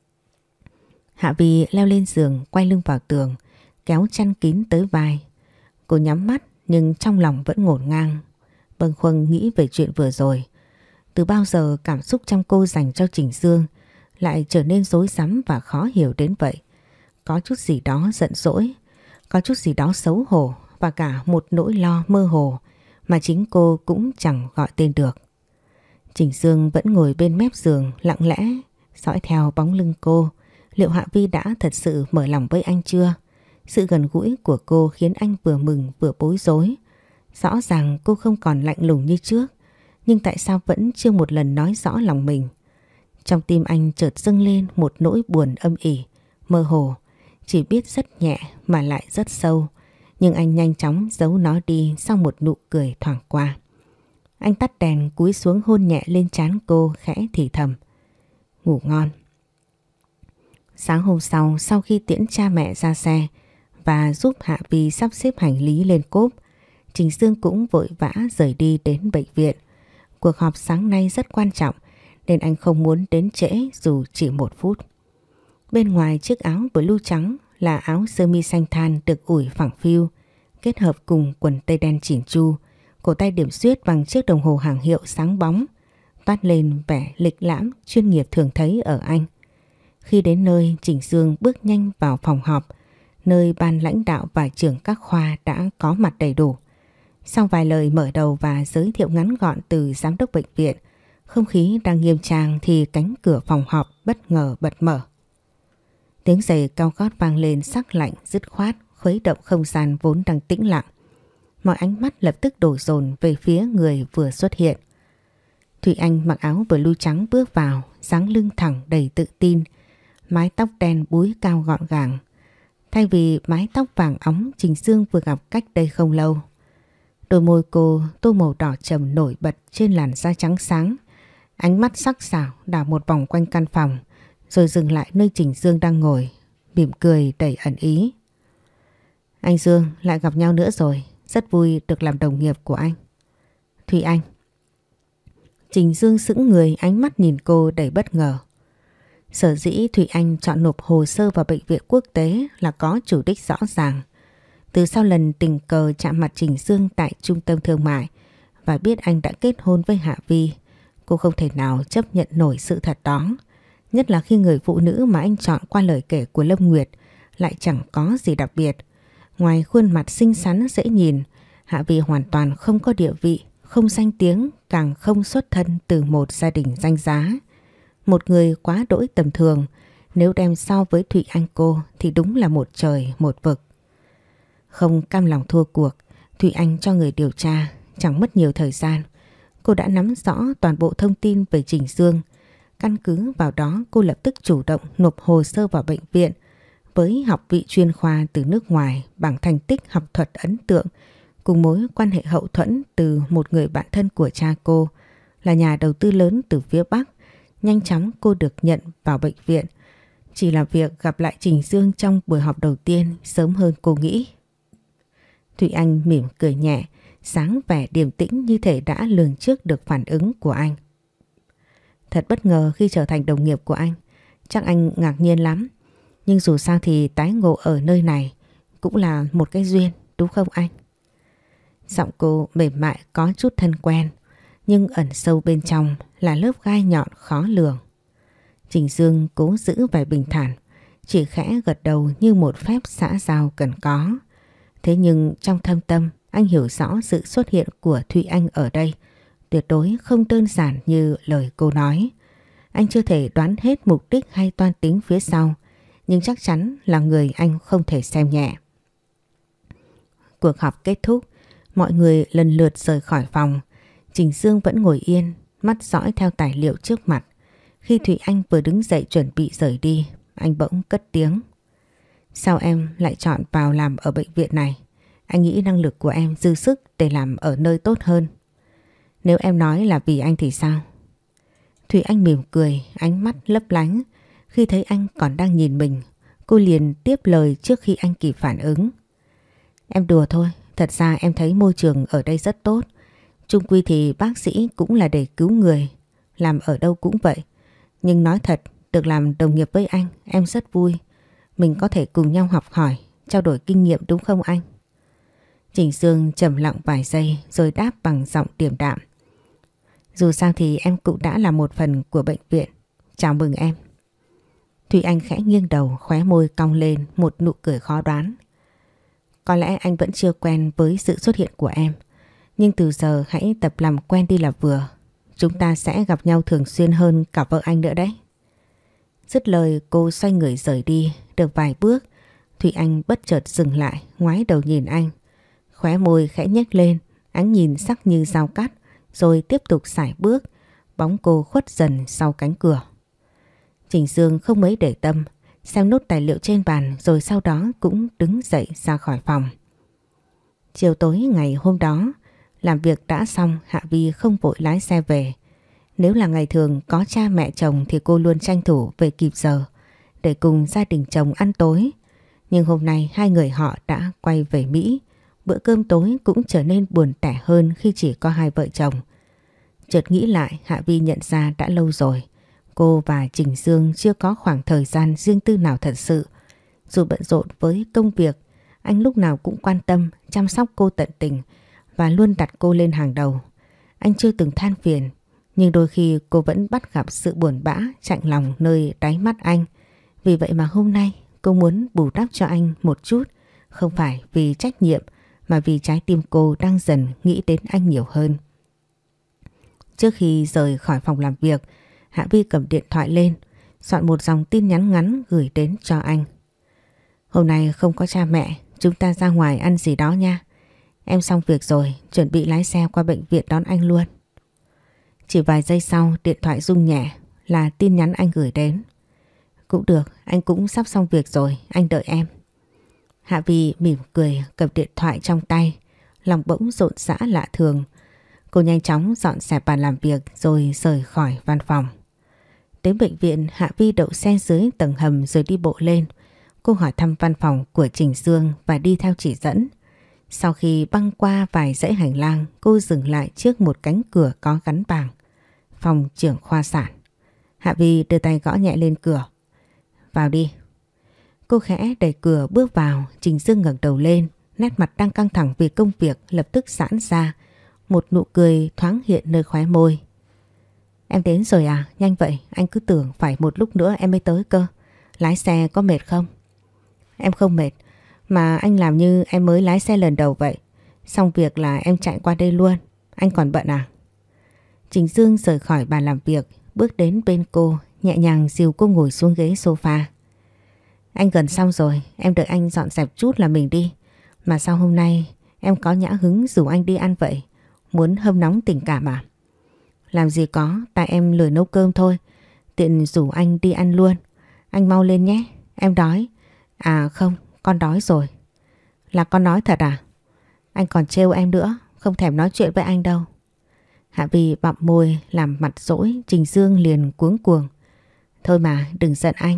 Speaker 1: Hạ Vi leo lên giường, quay lưng vào tường, kéo chăn kín tới vai. Cô nhắm mắt nhưng trong lòng vẫn ngổn ngang, bâng khuâng nghĩ về chuyện vừa rồi. Từ bao giờ cảm xúc trong cô dành cho Trình Dương lại trở nên rối rắm và khó hiểu đến vậy. Có chút gì đó giận dỗi, có chút gì đó xấu hổ và cả một nỗi lo mơ hồ mà chính cô cũng chẳng gọi tên được. Trình Dương vẫn ngồi bên mép giường lặng lẽ dõi theo bóng lưng cô. Liệu Hạ Vi đã thật sự mở lòng với anh chưa? Sự gần gũi của cô khiến anh vừa mừng vừa bối rối. Rõ ràng cô không còn lạnh lùng như trước, nhưng tại sao vẫn chưa một lần nói rõ lòng mình? Trong tim anh chợt dâng lên một nỗi buồn âm ỉ, mơ hồ, chỉ biết rất nhẹ mà lại rất sâu. Nhưng anh nhanh chóng giấu nó đi sau một nụ cười thoảng qua. Anh tắt đèn cúi xuống hôn nhẹ lên trán cô khẽ thì thầm. Ngủ ngon. Sáng hôm sau khi tiễn cha mẹ ra xe và giúp Hạ Vi sắp xếp hành lý lên cốp, Trình Dương cũng vội vã rời đi đến bệnh viện. Cuộc họp sáng nay rất quan trọng nên anh không muốn đến trễ dù chỉ 1 phút. Bên ngoài chiếc áo blue trắng là áo sơ mi xanh than được ủi phẳng phiu, kết hợp cùng quần tây đen chỉn chu, cổ tay điểm xuyết bằng chiếc đồng hồ hàng hiệu sáng bóng, toát lên vẻ lịch lãm chuyên nghiệp thường thấy ở anh. Khi đến nơi, Trình Dương bước nhanh vào phòng họp, nơi ban lãnh đạo và trưởng các khoa đã có mặt đầy đủ. Sau vài lời mở đầu và giới thiệu ngắn gọn từ giám đốc bệnh viện, không khí đang nghiêm trang thì cánh cửa phòng họp bất ngờ bật mở. Tiếng giày cao gót vang lên sắc lạnh dứt khoát, khuấy động không gian vốn đang tĩnh lặng. Mọi ánh mắt lập tức đổ dồn về phía người vừa xuất hiện. Thủy Anh mặc áo blue trắng bước vào, dáng lưng thẳng đầy tự tin, mái tóc đen búi cao gọn gàng. Thay vì mái tóc vàng óng Trình Dương vừa gặp cách đây không lâu. Đôi môi cô tô màu đỏ trầm nổi bật trên làn da trắng sáng. Ánh mắt sắc sảo đảo một vòng quanh căn phòng, rồi dừng lại nơi Trình Dương đang ngồi, mỉm cười đầy ẩn ý. Anh Dương, lại gặp nhau nữa rồi, rất vui được làm đồng nghiệp của anh. Thủy Anh. Trình Dương sững người, ánh mắt nhìn cô đầy bất ngờ. Sở dĩ Thủy Anh chọn nộp hồ sơ vào bệnh viện quốc tế là có chủ đích rõ ràng. Từ sau lần tình cờ chạm mặt Trình Dương tại trung tâm thương mại và biết anh đã kết hôn với Hạ Vi, cô không thể nào chấp nhận nổi sự thật đó. Nhất là khi người phụ nữ mà anh chọn qua lời kể của Lâm Nguyệt lại chẳng có gì đặc biệt. Ngoài khuôn mặt xinh xắn dễ nhìn, Hạ Vi hoàn toàn không có địa vị, không danh tiếng, càng không xuất thân từ một gia đình danh giá. Một người quá đỗi tầm thường, nếu đem so với Thủy Anh cô thì đúng là một trời một vực. Không cam lòng thua cuộc, Thủy Anh cho người điều tra, chẳng mất nhiều thời gian. Cô đã nắm rõ toàn bộ thông tin về Trình Dương. Căn cứ vào đó cô lập tức chủ động nộp hồ sơ vào bệnh viện với học vị chuyên khoa từ nước ngoài bằng thành tích học thuật ấn tượng cùng mối quan hệ hậu thuẫn từ một người bạn thân của cha cô là nhà đầu tư lớn từ phía Bắc. Nhanh chóng cô được nhận vào bệnh viện. Chỉ là việc gặp lại Trình Dương trong buổi họp đầu tiên sớm hơn cô nghĩ. Thủy Anh mỉm cười nhẹ, sáng vẻ điềm tĩnh như thể đã lường trước được phản ứng của anh. Thật bất ngờ khi trở thành đồng nghiệp của anh, chắc anh ngạc nhiên lắm. Nhưng dù sao thì tái ngộ ở nơi này cũng là một cái duyên, đúng không anh? Giọng cô mềm mại có chút thân quen, nhưng ẩn sâu bên trong là lớp gai nhọn khó lường. Trình Dương cố giữ vẻ bình thản, chỉ khẽ gật đầu như một phép xã giao cần có. Thế nhưng trong thâm tâm anh hiểu rõ sự xuất hiện của Thủy Anh ở đây tuyệt đối không đơn giản như lời cô nói. Anh chưa thể đoán hết mục đích hay toan tính phía sau, nhưng chắc chắn là người anh không thể xem nhẹ. Cuộc họp kết thúc, mọi người lần lượt rời khỏi phòng. Trình Dương vẫn ngồi yên, mắt dõi theo tài liệu trước mặt. Khi Thủy Anh vừa đứng dậy chuẩn bị rời đi, anh bỗng cất tiếng. Sao em lại chọn vào làm ở bệnh viện này? Anh nghĩ năng lực của em dư sức để làm ở nơi tốt hơn. Nếu em nói là vì anh thì sao? Thủy Anh mỉm cười, ánh mắt lấp lánh. Khi thấy anh còn đang nhìn mình, cô liền tiếp lời trước khi anh kịp phản ứng. Em đùa thôi, thật ra em thấy môi trường ở đây rất tốt. Chung quy thì bác sĩ cũng là để cứu người, làm ở đâu cũng vậy. Nhưng nói thật, được làm đồng nghiệp với anh, em rất vui. Mình có thể cùng nhau học hỏi, trao đổi kinh nghiệm đúng không anh? Trình Dương trầm lặng vài giây rồi đáp bằng giọng điềm đạm. Dù sao thì em cũng đã là một phần của bệnh viện. Chào mừng em. Thủy Anh khẽ nghiêng đầu, khóe môi cong lên một nụ cười khó đoán. Có lẽ anh vẫn chưa quen với sự xuất hiện của em. Nhưng từ giờ hãy tập làm quen đi là vừa. Chúng ta sẽ gặp nhau thường xuyên hơn cả vợ anh nữa đấy. Dứt lời cô xoay người rời đi. Được vài bước, Thủy Anh bất chợt dừng lại, ngoái đầu nhìn anh. Khóe môi khẽ nhếch lên, ánh nhìn sắc như dao cắt, rồi tiếp tục sải bước. Bóng cô khuất dần sau cánh cửa. Trình Dương không mấy để tâm, xem nốt tài liệu trên bàn rồi sau đó cũng đứng dậy ra khỏi phòng. Chiều tối ngày hôm đó, làm việc đã xong, Hạ Vi không vội lái xe về. Nếu là ngày thường có cha mẹ chồng thì cô luôn tranh thủ về kịp giờ để cùng gia đình chồng ăn tối. Nhưng hôm nay hai người họ đã quay về Mỹ. Bữa cơm tối cũng trở nên buồn tẻ hơn khi chỉ có hai vợ chồng. Chợt nghĩ lại, Hạ Vi nhận ra đã lâu rồi cô và Trình Dương chưa có khoảng thời gian riêng tư nào thật sự. Dù bận rộn với công việc, anh lúc nào cũng quan tâm, chăm sóc cô tận tình và luôn đặt cô lên hàng đầu. Anh chưa từng than phiền, nhưng đôi khi cô vẫn bắt gặp sự buồn bã, chạnh lòng nơi đáy mắt anh. Vì vậy mà hôm nay cô muốn bù đắp cho anh một chút, không phải vì trách nhiệm mà vì trái tim cô đang dần nghĩ đến anh nhiều hơn. Trước khi rời khỏi phòng làm việc, Hạ Vi cầm điện thoại lên, soạn một dòng tin nhắn ngắn gửi đến cho anh. Hôm nay không có cha mẹ, chúng ta ra ngoài ăn gì đó nha. Em xong việc rồi, chuẩn bị lái xe qua bệnh viện đón anh luôn. Chỉ vài giây sau điện thoại rung nhẹ, là tin nhắn anh gửi đến. Cũng được, anh cũng sắp xong việc rồi, anh đợi em. Hạ Vi mỉm cười cầm điện thoại trong tay, lòng bỗng rộn rã lạ thường. Cô nhanh chóng dọn dẹp bàn làm việc rồi rời khỏi văn phòng. Đến bệnh viện, Hạ Vi đậu xe dưới tầng hầm rồi đi bộ lên. Cô hỏi thăm văn phòng của Trình Dương và đi theo chỉ dẫn. Sau khi băng qua vài dãy hành lang, cô dừng lại trước một cánh cửa có gắn bảng. Phòng trưởng khoa sản. Hạ Vi đưa tay gõ nhẹ lên cửa. Vào đi. Cô khẽ đẩy cửa bước vào. Trình Dương ngẩng đầu lên, nét mặt đang căng thẳng vì công việc lập tức giãn ra. Một nụ cười thoáng hiện nơi khóe môi. Em đến rồi à? Nhanh vậy, anh cứ tưởng phải một lúc nữa em mới tới cơ. Lái xe có mệt không? Em không mệt, mà anh làm như em mới lái xe lần đầu vậy. Xong việc là em chạy qua đây luôn. Anh còn bận à? Trình Dương rời khỏi bàn làm việc, bước đến bên cô, nhẹ nhàng dìu cô ngồi xuống ghế sofa. Anh gần xong rồi, em đợi anh dọn dẹp chút là mình đi. Mà sao hôm nay em có nhã hứng rủ anh đi ăn vậy? Muốn hâm nóng tình cảm à? Làm gì có, tại em lười nấu cơm thôi. Tiện rủ anh đi ăn luôn. Anh mau lên nhé, em đói. À không, con đói rồi. Là con nói thật à? Anh còn trêu em nữa, không thèm nói chuyện với anh đâu. Hạ Vi bặm môi làm mặt dỗi. Trình Dương liền cuống cuồng. Thôi mà đừng giận anh.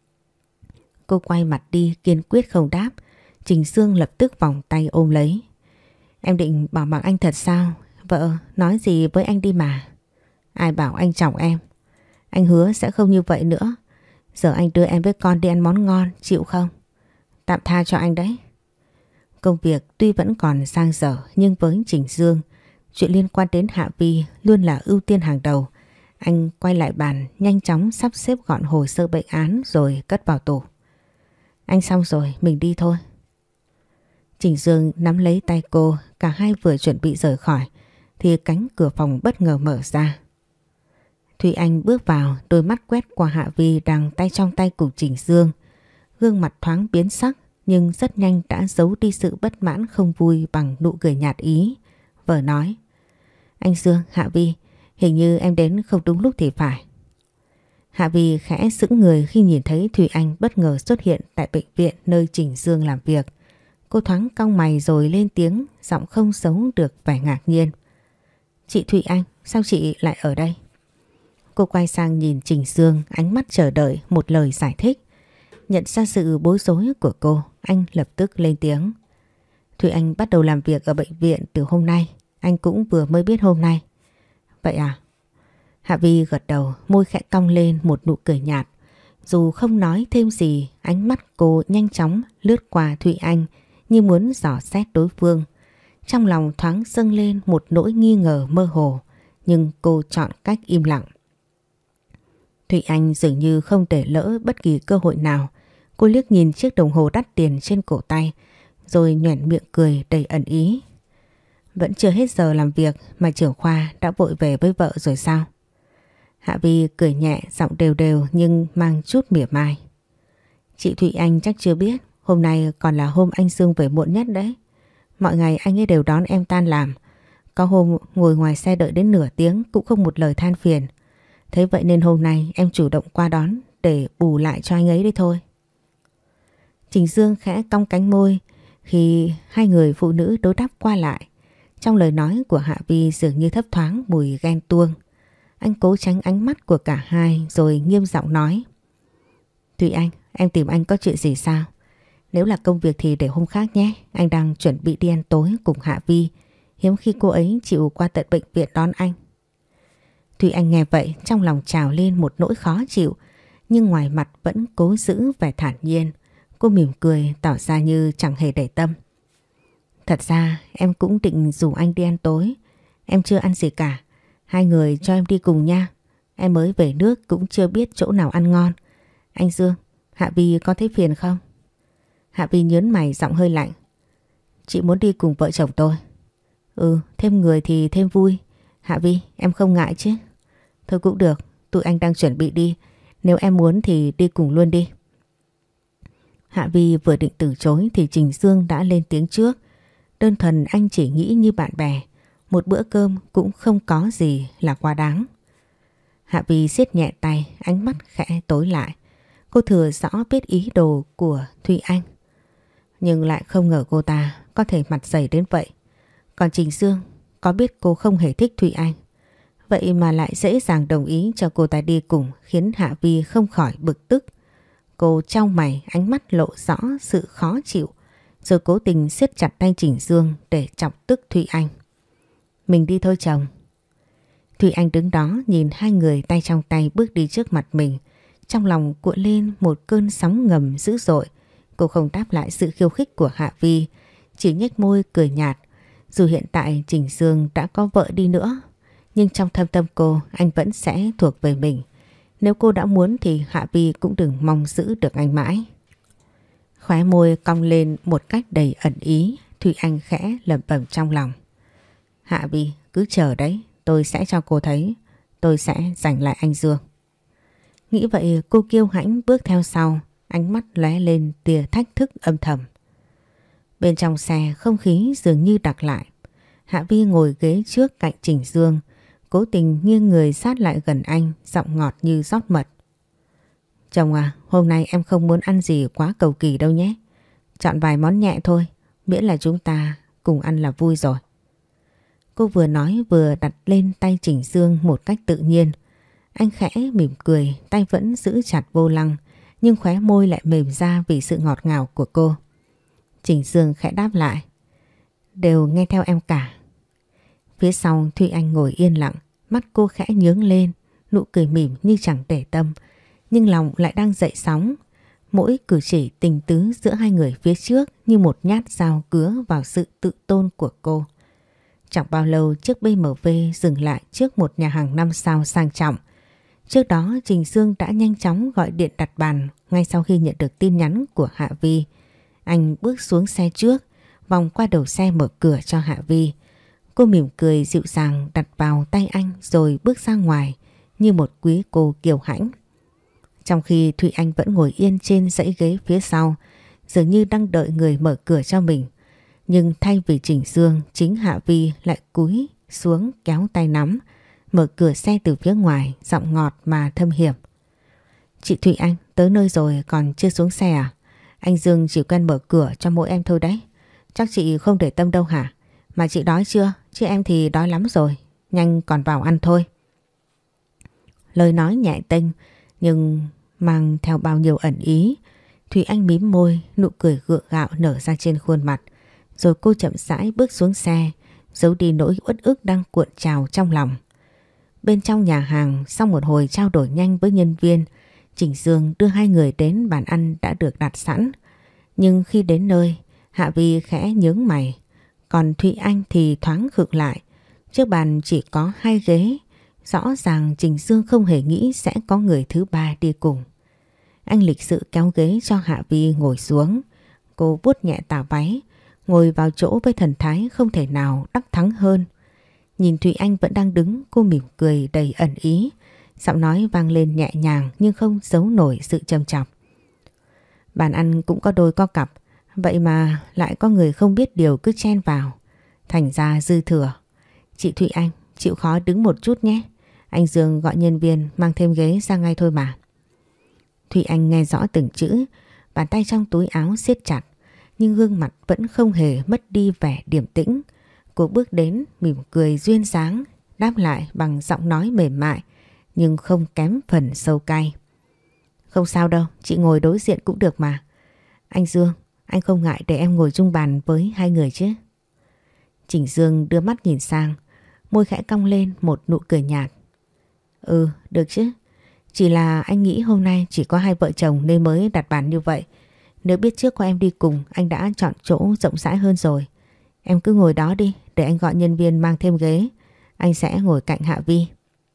Speaker 1: Cô quay mặt đi kiên quyết không đáp. Trình Dương lập tức vòng tay ôm lấy. Em định bỏ mặc anh thật sao? Vợ nói gì với anh đi mà. Ai bảo anh chồng em? Anh hứa sẽ không như vậy nữa. Giờ anh đưa em với con đi ăn món ngon, chịu không? Tạm tha cho anh đấy. Công việc tuy vẫn còn dang dở, nhưng với Trình Dương, chuyện liên quan đến Hạ Vi luôn là ưu tiên hàng đầu. Anh quay lại bàn, nhanh chóng sắp xếp gọn hồ sơ bệnh án rồi cất vào tủ. Anh xong rồi, mình đi thôi. Trình Dương nắm lấy tay cô, cả hai vừa chuẩn bị rời khỏi thì cánh cửa phòng bất ngờ mở ra. Thùy Anh bước vào, đôi mắt quét qua Hạ Vi đang tay trong tay cùng Trình Dương. Gương mặt thoáng biến sắc nhưng rất nhanh đã giấu đi sự bất mãn không vui bằng nụ cười nhạt ý. Vợ nói, anh Dương, Hạ Vi, hình như em đến không đúng lúc thì phải. Hạ Vi khẽ sững người khi nhìn thấy Thùy Anh bất ngờ xuất hiện tại bệnh viện nơi Trình Dương làm việc. Cô thoáng cau mày rồi lên tiếng, giọng không giấu được vẻ ngạc nhiên. Chị Thùy Anh, sao chị lại ở đây? Cô quay sang nhìn Trình Dương, ánh mắt chờ đợi một lời giải thích. Nhận ra sự bối rối của cô, anh lập tức lên tiếng. Thùy Anh bắt đầu làm việc ở bệnh viện từ hôm nay, anh cũng vừa mới biết hôm nay. Vậy à? Hạ Vi gật đầu, môi khẽ cong lên một nụ cười nhạt. Dù không nói thêm gì, ánh mắt cô nhanh chóng lướt qua Thùy Anh như muốn dò xét đối phương. Trong lòng thoáng dâng lên một nỗi nghi ngờ mơ hồ, nhưng cô chọn cách im lặng. Thùy Anh dường như không để lỡ bất kỳ cơ hội nào. Cô liếc nhìn chiếc đồng hồ đắt tiền trên cổ tay, rồi nhoẻn miệng cười đầy ẩn ý. Vẫn chưa hết giờ làm việc mà trưởng khoa đã vội về với vợ rồi sao? Hạ Vi cười nhẹ, giọng đều đều nhưng mang chút mỉa mai. Chị Thùy Anh chắc chưa biết, hôm nay còn là hôm anh Dương về muộn nhất đấy. Mọi ngày anh ấy đều đón em tan làm. Có hôm ngồi ngoài xe đợi đến nửa tiếng cũng không một lời than phiền. Thế vậy nên hôm nay em chủ động qua đón để bù lại cho anh ấy đi thôi. Trình Dương khẽ cong cánh môi khi hai người phụ nữ đối đáp qua lại. Trong lời nói của Hạ Vi dường như thấp thoáng mùi ghen tuông. Anh cố tránh ánh mắt của cả hai rồi nghiêm giọng nói. Thùy Anh, em tìm anh có chuyện gì sao? Nếu là công việc thì để hôm khác nhé. Anh đang chuẩn bị đi ăn tối cùng Hạ Vi. Hiếm khi cô ấy chịu qua tận bệnh viện đón anh. Thùy Anh nghe vậy trong lòng trào lên một nỗi khó chịu, nhưng ngoài mặt vẫn cố giữ vẻ thản nhiên. Cô mỉm cười tỏ ra như chẳng hề để tâm. Thật ra em cũng định rủ anh đi ăn tối. Em chưa ăn gì cả. Hai người cho em đi cùng nha. Em mới về nước cũng chưa biết chỗ nào ăn ngon. Anh Dương, Hạ Vi có thấy phiền không? Hạ Vi nhớn mày giọng hơi lạnh. Chị muốn đi cùng vợ chồng tôi. Ừ, thêm người thì thêm vui. Hạ Vi, em không ngại chứ? Thôi cũng được, tụi anh đang chuẩn bị đi. Nếu em muốn thì đi cùng luôn đi. Hạ Vi vừa định từ chối thì Trình Dương đã lên tiếng trước. Đơn thuần anh chỉ nghĩ như bạn bè. một bữa cơm cũng không có gì là quá đáng. Hạ Vi siết nhẹ tay, ánh mắt khẽ tối lại. Cô thừa rõ biết ý đồ của Thùy Anh, nhưng lại không ngờ cô ta có thể mặt dày đến vậy. Còn Trình Dương có biết cô không hề thích Thùy Anh, vậy mà lại dễ dàng đồng ý cho cô ta đi cùng, khiến Hạ Vi không khỏi bực tức. Cô chau mày, ánh mắt lộ rõ sự khó chịu, rồi cố tình siết chặt tay Trình Dương để chọc tức Thùy Anh. Mình đi thôi chồng. Thùy Anh đứng đó nhìn hai người tay trong tay bước đi trước mặt mình. Trong lòng cuộn lên một cơn sóng ngầm dữ dội. Cô không đáp lại sự khiêu khích của Hạ Vi, chỉ nhếch môi cười nhạt. Dù hiện tại Trình Dương đã có vợ đi nữa, nhưng trong thâm tâm cô anh vẫn sẽ thuộc về mình. Nếu cô đã muốn thì Hạ Vi cũng đừng mong giữ được anh mãi. Khóe môi cong lên một cách đầy ẩn ý, Thùy Anh khẽ lẩm bẩm trong lòng. Hạ Vi cứ chờ đấy, tôi sẽ cho cô thấy, tôi sẽ giành lại anh Dương. Nghĩ vậy cô kiêu hãnh bước theo sau, ánh mắt lóe lên tia thách thức âm thầm. Bên trong xe không khí dường như đặc lại. Hạ Vi ngồi ghế trước cạnh Trình Dương, cố tình nghiêng người sát lại gần anh, giọng ngọt như rót mật. Chồng à, hôm nay em không muốn ăn gì quá cầu kỳ đâu nhé. Chọn vài món nhẹ thôi, miễn là chúng ta cùng ăn là vui rồi. Cô vừa nói vừa đặt lên tay Trình Dương một cách tự nhiên. Anh khẽ mỉm cười, tay vẫn giữ chặt vô lăng, nhưng khóe môi lại mềm ra vì sự ngọt ngào của cô. Trình Dương khẽ đáp lại. Đều nghe theo em cả. Phía sau Thùy Anh ngồi yên lặng, mắt cô khẽ nhướng lên, nụ cười mỉm như chẳng để tâm, nhưng lòng lại đang dậy sóng. Mỗi cử chỉ tình tứ giữa hai người phía trước như một nhát dao cứa vào sự tự tôn của cô. Chẳng bao lâu chiếc BMW dừng lại trước một nhà hàng 5 sao sang trọng. Trước đó Trình Dương đã nhanh chóng gọi điện đặt bàn ngay sau khi nhận được tin nhắn của Hạ Vi. Anh bước xuống xe trước, vòng qua đầu xe mở cửa cho Hạ Vi. Cô mỉm cười dịu dàng đặt vào tay anh rồi bước ra ngoài như một quý cô kiêu hãnh. Trong khi Thùy Anh vẫn ngồi yên trên dãy ghế phía sau, dường như đang đợi người mở cửa cho mình. Nhưng thay vì Trình Dương, chính Hạ Vi lại cúi xuống kéo tay nắm, mở cửa xe từ phía ngoài, giọng ngọt mà thâm hiểm. Chị Thùy Anh, tới nơi rồi còn chưa xuống xe à? Anh Dương chỉ quen mở cửa cho mỗi em thôi đấy. Chắc chị không để tâm đâu hả? Mà chị đói chưa? Chứ em thì đói lắm rồi. Nhanh còn vào ăn thôi. Lời nói nhẹ tênh nhưng mang theo bao nhiêu ẩn ý. Thùy Anh mím môi, nụ cười gượng gạo nở ra trên khuôn mặt. Rồi cô chậm rãi bước xuống xe, giấu đi nỗi uất ức đang cuộn trào trong lòng. Bên trong nhà hàng, sau một hồi trao đổi nhanh với nhân viên, Trình Dương đưa hai người đến bàn ăn đã được đặt sẵn. Nhưng khi đến nơi, Hạ Vi khẽ nhướng mày, còn Thùy Anh thì thoáng khựng lại. Trước bàn chỉ có hai ghế, rõ ràng Trình Dương không hề nghĩ sẽ có người thứ ba đi cùng. Anh lịch sự kéo ghế cho Hạ Vi ngồi xuống. Cô vuốt nhẹ tà váy, ngồi vào chỗ với thần thái không thể nào đắc thắng hơn. Nhìn Thùy Anh vẫn đang đứng, cô mỉm cười đầy ẩn ý, giọng nói vang lên nhẹ nhàng nhưng không giấu nổi sự châm chọc. Bàn ăn cũng có đôi có cặp, vậy mà lại có người không biết điều cứ chen vào, thành ra dư thừa. Chị Thùy Anh, chịu khó đứng một chút nhé, anh Dương gọi nhân viên mang thêm ghế ra ngay thôi mà. Thùy Anh nghe rõ từng chữ, bàn tay trong túi áo siết chặt, nhưng gương mặt vẫn không hề mất đi vẻ điềm tĩnh. Cô bước đến mỉm cười duyên dáng, đáp lại bằng giọng nói mềm mại nhưng không kém phần sâu cay. Không sao đâu, chị ngồi đối diện cũng được mà. Anh Dương, anh không ngại để em ngồi chung bàn với hai người chứ? Trình Dương đưa mắt nhìn sang, môi khẽ cong lên một nụ cười nhạt. Ừ, được chứ. Chỉ là anh nghĩ hôm nay chỉ có hai vợ chồng nên mới đặt bàn như vậy. Nếu biết trước có em đi cùng, anh đã chọn chỗ rộng rãi hơn rồi. Em cứ ngồi đó đi, để anh gọi nhân viên mang thêm ghế. Anh sẽ ngồi cạnh Hạ Vi.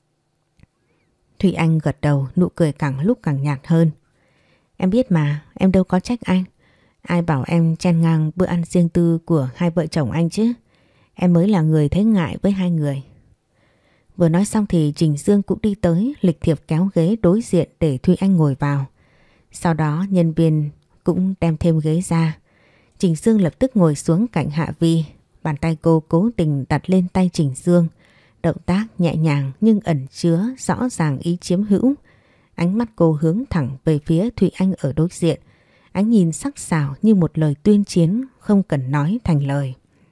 Speaker 1: Thùy Anh gật đầu, nụ cười càng lúc càng nhạt hơn. Em biết mà, em đâu có trách anh. Ai bảo em chen ngang bữa ăn riêng tư của hai vợ chồng anh chứ. Em mới là người thấy ngại với hai người. Vừa nói xong thì Trình Dương cũng đi tới, lịch thiệp kéo ghế đối diện để Thùy Anh ngồi vào. Sau đó nhân viên cũng đem thêm ghế ra. Trình Dương lập tức ngồi xuống cạnh Hạ Vi, Bàn tay cô cố tình đặt lên tay Trình Dương. Động tác nhẹ nhàng nhưng ẩn chứa rõ ràng ý chiếm hữu. Ánh mắt cô hướng thẳng về phía Thụy Anh ở đối diện. Ánh nhìn sắc sảo như một lời tuyên chiến không cần nói thành lời.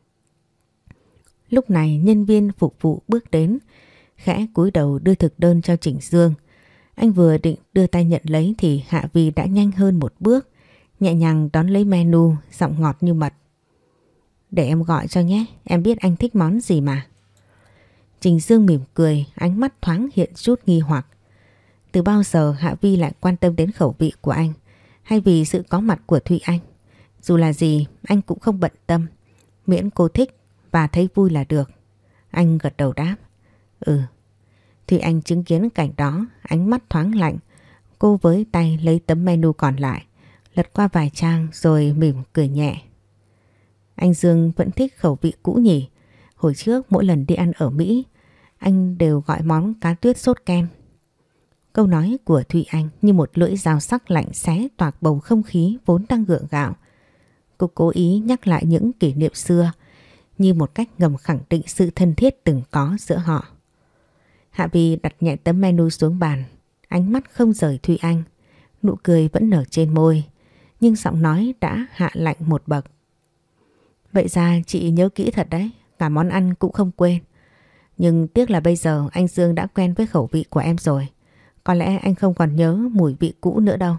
Speaker 1: Lúc này nhân viên phục vụ bước đến, khẽ cúi đầu đưa thực đơn cho Trình Dương. Anh vừa định đưa tay nhận lấy thì Hạ Vi đã nhanh hơn một bước, nhẹ nhàng đón lấy menu, giọng ngọt như mật. Để em gọi cho nhé, em biết anh thích món gì mà. Trình Dương mỉm cười, ánh mắt thoáng hiện chút nghi hoặc. Từ bao giờ Hạ Vi lại quan tâm đến khẩu vị của anh, hay vì sự có mặt của Thụy Anh? Dù là gì, anh cũng không bận tâm, miễn cô thích và thấy vui là được. Anh gật đầu đáp. Ừ. Thụy Anh chứng kiến cảnh đó, ánh mắt thoáng lạnh. Cô với tay lấy tấm menu còn lại, lật qua vài trang rồi mỉm cười nhẹ. Anh Dương vẫn thích khẩu vị cũ nhỉ? Hồi trước mỗi lần đi ăn ở Mỹ, anh đều gọi món cá tuyết sốt kem. Câu nói của Thụy Anh như một lưỡi dao sắc lạnh xé toạc bầu không khí vốn đang gượng gạo. Cô cố ý nhắc lại những kỷ niệm xưa, như một cách ngầm khẳng định sự thân thiết từng có giữa họ. Hạ Vi đặt nhẹ tấm menu xuống bàn, ánh mắt không rời Thụy Anh, nụ cười vẫn nở trên môi, nhưng giọng nói đã hạ lạnh một bậc. Vậy ra chị nhớ kỹ thật đấy, cả món ăn cũng không quên. Nhưng tiếc là bây giờ anh Dương đã quen với khẩu vị của em rồi. Có lẽ anh không còn nhớ mùi vị cũ nữa đâu.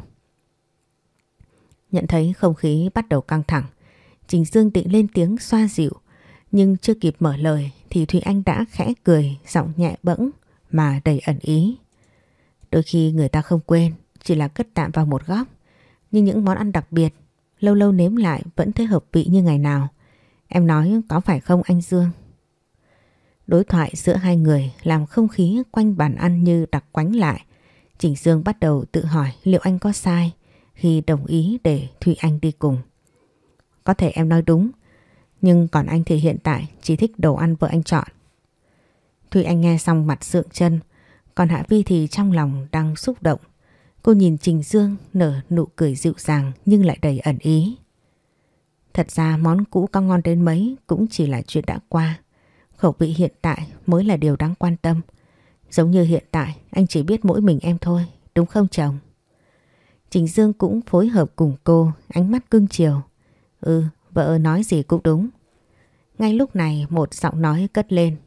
Speaker 1: Nhận thấy không khí bắt đầu căng thẳng, Trình Dương định lên tiếng xoa dịu, nhưng chưa kịp mở lời thì Thụy Anh đã khẽ cười, giọng nhẹ bẫng mà đầy ẩn ý. Đôi khi người ta không quên, chỉ là cất tạm vào một góc. Nhưng những món ăn đặc biệt, lâu lâu nếm lại vẫn thấy hợp vị như ngày nào. Em nói có phải không anh Dương? Đối thoại giữa hai người làm không khí quanh bàn ăn như đặc quánh lại. Trình Dương bắt đầu tự hỏi liệu anh có sai khi đồng ý để Thụy Anh đi cùng. Có thể em nói đúng, nhưng còn anh thì hiện tại chỉ thích đồ ăn vợ anh chọn. Thụy Anh nghe xong mặt sượng chân, còn Hạ Vi thì trong lòng đang xúc động. Cô nhìn Trình Dương nở nụ cười dịu dàng nhưng lại đầy ẩn ý. Thật ra món cũ có ngon đến mấy cũng chỉ là chuyện đã qua. Khẩu vị hiện tại mới là điều đáng quan tâm. Giống như hiện tại anh chỉ biết mỗi mình em thôi, đúng không chồng? Trình Dương cũng phối hợp cùng cô, ánh mắt cưng chiều. Ừ, vợ nói gì cũng đúng. Ngay lúc này một giọng nói cất lên.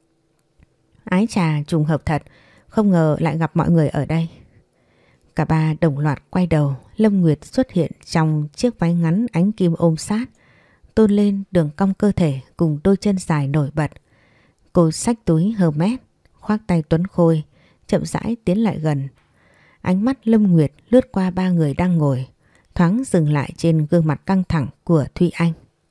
Speaker 1: Ái chà, trùng hợp thật, không ngờ lại gặp mọi người ở đây. Cả ba đồng loạt quay đầu, Lâm Nguyệt xuất hiện trong chiếc váy ngắn ánh kim ôm sát, tôn lên đường cong cơ thể cùng đôi chân dài nổi bật. Cô xách túi Hermes, khoác tay Tuấn Khôi, chậm rãi tiến lại gần. Ánh mắt Lâm Nguyệt lướt qua ba người đang ngồi, thoáng dừng lại trên gương mặt căng thẳng của Thụy Anh.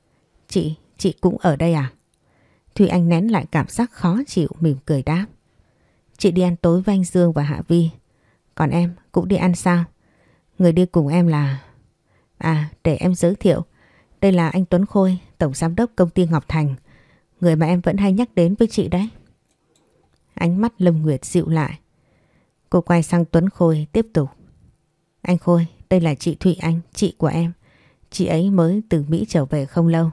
Speaker 1: Chị cũng ở đây à? Thụy Anh nén lại cảm giác khó chịu, mỉm cười đáp. Chị đi ăn tối với anh Dương và Hạ Vi. Còn em cũng đi ăn sao? Người đi cùng em là... À, để em giới thiệu. Đây là anh Tuấn Khôi, tổng giám đốc công ty Ngọc Thành. Người mà em vẫn hay nhắc đến với chị đấy. Ánh mắt Lâm Nguyệt dịu lại. Cô quay sang Tuấn Khôi tiếp tục. Anh Khôi, đây là chị Thụy Anh, chị của em. Chị ấy mới từ Mỹ trở về không lâu.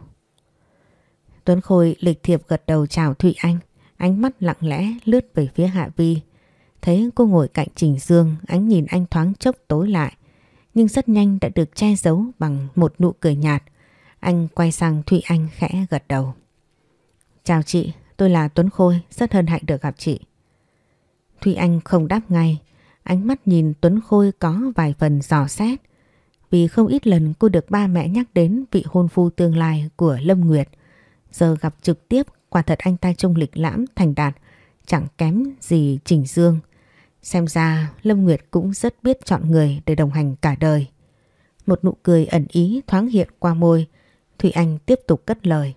Speaker 1: Tuấn Khôi lịch thiệp gật đầu chào Thụy Anh. Ánh mắt lặng lẽ lướt về phía Hạ Vi. Thấy cô ngồi cạnh Trình Dương, ánh nhìn anh thoáng chốc tối lại. Nhưng rất nhanh đã được che giấu bằng một nụ cười nhạt. Anh quay sang Thụy Anh khẽ gật đầu. Chào chị, tôi là Tuấn Khôi, rất hân hạnh được gặp chị. Thụy Anh không đáp ngay. Ánh mắt nhìn Tuấn Khôi có vài phần dò xét. Vì không ít lần cô được ba mẹ nhắc đến vị hôn phu tương lai của Lâm Nguyệt. Giờ gặp trực tiếp, quả thật anh ta trông lịch lãm thành đạt, chẳng kém gì Trình Dương. Xem ra Lâm Nguyệt cũng rất biết chọn người để đồng hành cả đời. Một nụ cười ẩn ý thoáng hiện qua môi. Thụy Anh tiếp tục cất lời.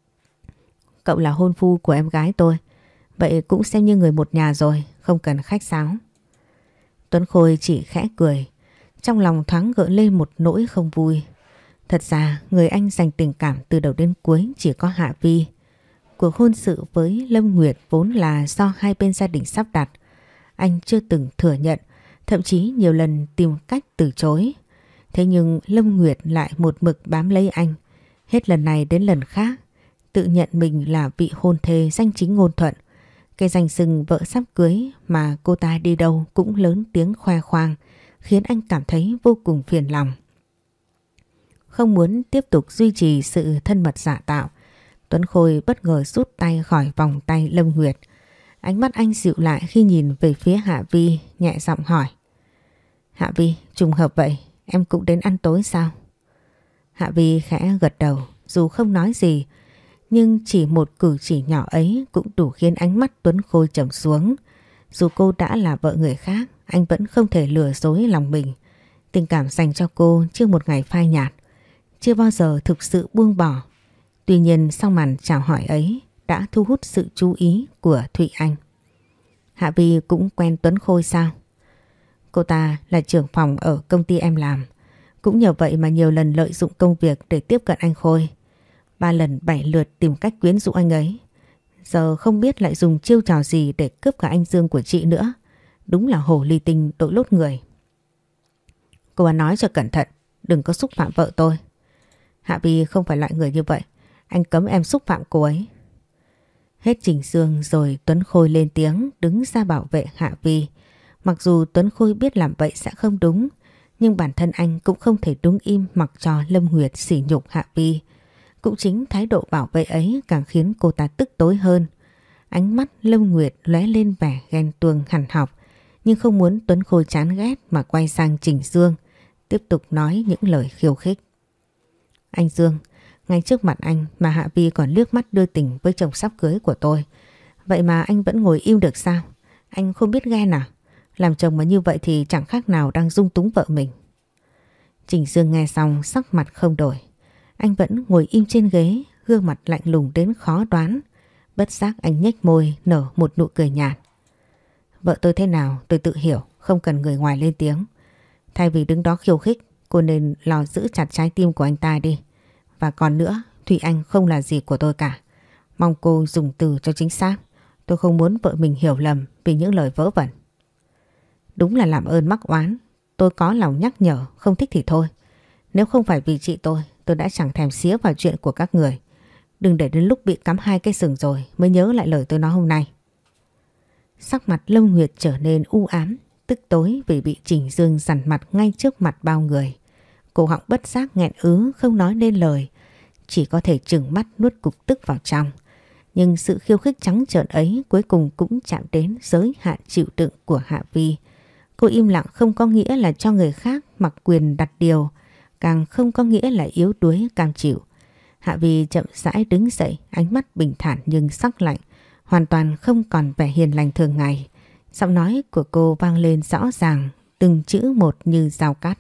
Speaker 1: Cậu là hôn phu của em gái tôi, vậy cũng xem như người một nhà rồi, không cần khách sáo. Tuấn Khôi chỉ khẽ cười, trong lòng thoáng gợi lên một nỗi không vui. Thật ra người anh dành tình cảm từ đầu đến cuối chỉ có Hạ Vi. Cuộc hôn sự với Lâm Nguyệt vốn là do hai bên gia đình sắp đặt. Anh chưa từng thừa nhận, thậm chí nhiều lần tìm cách từ chối. Thế nhưng Lâm Nguyệt lại một mực bám lấy anh, hết lần này đến lần khác. tự nhận mình là vị hôn thê danh chính ngôn thuận. Cái danh xưng vợ sắp cưới mà cô ta đi đâu cũng lớn tiếng khoe khoang, khiến anh cảm thấy vô cùng phiền lòng. Không muốn tiếp tục duy trì sự thân mật giả tạo, Tuấn Khôi bất ngờ rút tay khỏi vòng tay Lâm Nguyệt. Ánh mắt anh dịu lại khi nhìn về phía Hạ Vi, nhẹ giọng hỏi. Hạ Vi, trùng hợp vậy, em cũng đến ăn tối sao? Hạ Vi khẽ gật đầu, dù không nói gì, nhưng chỉ một cử chỉ nhỏ ấy cũng đủ khiến ánh mắt Tuấn Khôi trầm xuống. Dù cô đã là vợ người khác, anh vẫn không thể lừa dối lòng mình. Tình cảm dành cho cô chưa một ngày phai nhạt, chưa bao giờ thực sự buông bỏ. Tuy nhiên sau màn chào hỏi ấy đã thu hút sự chú ý của Thụy Anh. Hạ Vi cũng quen Tuấn Khôi sao? Cô ta là trưởng phòng ở công ty em làm. Cũng nhờ vậy mà nhiều lần lợi dụng công việc để tiếp cận anh Khôi. 3 lần 7 lượt tìm cách quyến rũ anh ấy. Giờ không biết lại dùng chiêu trò gì để cướp cả anh Dương của chị nữa. Đúng là hồ ly tinh đội lốt người. Cô ấy nói cho cẩn thận, đừng có xúc phạm vợ tôi. Hạ Vi không phải loại người như vậy. Anh cấm em xúc phạm cô ấy. Hết Trình Dương rồi Tuấn Khôi lên tiếng đứng ra bảo vệ Hạ Vi. Mặc dù Tuấn Khôi biết làm vậy sẽ không đúng, nhưng bản thân anh cũng không thể đứng im mặc cho Lâm Nguyệt sỉ nhục Hạ Vi. Cũng chính thái độ bảo vệ ấy càng khiến cô ta tức tối hơn. Ánh mắt Lâm Nguyệt lóe lên vẻ ghen tuông hằn học, nhưng không muốn Tuấn Khôi chán ghét mà quay sang Trình Dương, tiếp tục nói những lời khiêu khích. Anh Dương, ngay trước mặt anh mà Hạ Vi còn liếc mắt đưa tình với chồng sắp cưới của tôi. Vậy mà anh vẫn ngồi im được sao? Anh không biết ghen à? Làm chồng mà như vậy thì chẳng khác nào đang dung túng vợ mình. Trình Dương nghe xong sắc mặt không đổi. Anh vẫn ngồi im trên ghế, gương mặt lạnh lùng đến khó đoán. Bất giác anh nhếch môi nở một nụ cười nhạt. Vợ tôi thế nào tôi tự hiểu, không cần người ngoài lên tiếng. Thay vì đứng đó khiêu khích, cô nên lo giữ chặt trái tim của anh ta đi. Và còn nữa, Thụy Anh không là gì của tôi cả. Mong cô dùng từ cho chính xác. Tôi không muốn vợ mình hiểu lầm vì những lời vớ vẩn. Đúng là làm ơn mắc oán. Tôi có lòng nhắc nhở, không thích thì thôi. Nếu không phải vì chị tôi đã chẳng thèm xía vào chuyện của các người. Đừng để đến lúc bị cắm 2 cái sừng rồi mới nhớ lại lời tôi nói hôm nay. Sắc mặt Lâm Nguyệt trở nên u ám, tức tối vì bị Trình Dương dằn mặt ngay trước mặt bao người. Cổ họng bất giác nghẹn ứ không nói nên lời, chỉ có thể trừng mắt nuốt cục tức vào trong. Nhưng sự khiêu khích trắng trợn ấy cuối cùng cũng chạm đến giới hạn chịu đựng của Hạ Vi. Cô im lặng không có nghĩa là cho người khác mặc quyền đặt điều, càng không có nghĩa là yếu đuối cam chịu. Hạ Vi chậm rãi đứng dậy, ánh mắt bình thản nhưng sắc lạnh, hoàn toàn không còn vẻ hiền lành thường ngày. Giọng nói của cô vang lên rõ ràng, từng chữ một như dao cắt.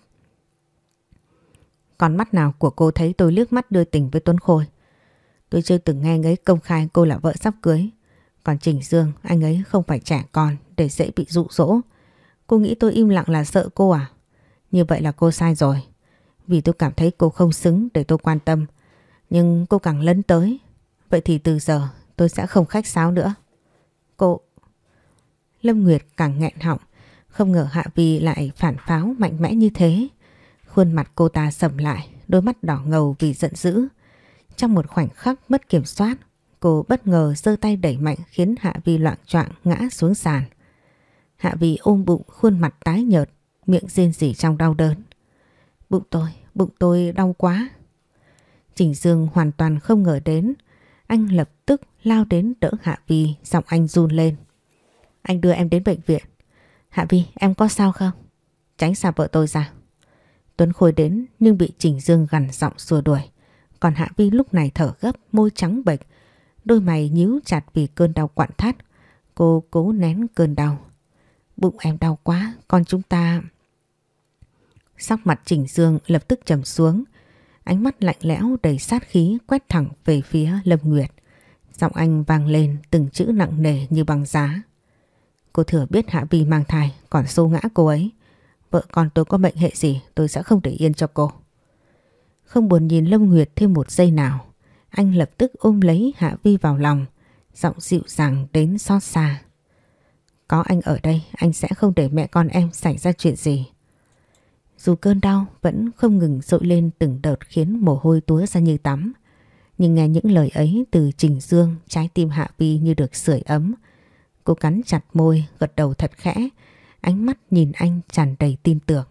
Speaker 1: Con mắt nào của cô thấy tôi liếc mắt đưa tình với Tuấn Khôi? Tôi chưa từng nghe anh ấy công khai cô là vợ sắp cưới. Còn Trình Dương, anh ấy không phải trẻ con để dễ bị dụ dỗ. Cô nghĩ tôi im lặng là sợ cô à? Như vậy là cô sai rồi. Vì tôi cảm thấy cô không xứng để tôi quan tâm. Nhưng cô càng lấn tới. Vậy thì từ giờ tôi sẽ không khách sáo nữa. Cô... Lâm Nguyệt càng nghẹn họng. Không ngờ Hạ Vi lại phản pháo mạnh mẽ như thế. Khuôn mặt cô ta sầm lại, đôi mắt đỏ ngầu vì giận dữ. Trong một khoảnh khắc mất kiểm soát, cô bất ngờ giơ tay đẩy mạnh khiến Hạ Vi loạng choạng ngã xuống sàn. Hạ Vi ôm bụng, khuôn mặt tái nhợt, miệng rên rỉ trong đau đớn. Bụng tôi đau quá. Trình Dương hoàn toàn không ngờ đến. Anh lập tức lao đến đỡ Hạ Vi, giọng anh run lên. Anh đưa em đến bệnh viện. Hạ Vi, em có sao không? Tránh xa vợ tôi ra. Tuấn Khôi đến nhưng bị Trình Dương gằn giọng xua đuổi. Còn Hạ Vi lúc này thở gấp, môi trắng bệch, đôi mày nhíu chặt vì cơn đau quặn thắt. Cô cố nén cơn đau. Bụng em đau quá, con chúng ta... Sắc mặt Trình Dương lập tức trầm xuống. Ánh mắt lạnh lẽo đầy sát khí quét thẳng về phía Lâm Nguyệt. Giọng anh vang lên từng chữ nặng nề như băng giá. Cô thừa biết Hạ Vi mang thai còn xô ngã cô ấy. Vợ con tôi có bệnh hệ gì tôi sẽ không để yên cho cô. Không buồn nhìn Lâm Nguyệt thêm một giây nào, anh lập tức ôm lấy Hạ Vi vào lòng, giọng dịu dàng đến xót xa. Có anh ở đây, anh sẽ không để mẹ con em xảy ra chuyện gì. Dù cơn đau vẫn không ngừng dội lên từng đợt khiến mồ hôi túa ra như tắm, Nhưng nghe những lời ấy từ Trình Dương, trái tim Hạ Vi như được sưởi ấm. Cô cắn chặt môi, gật đầu thật khẽ, ánh mắt nhìn anh tràn đầy tin tưởng.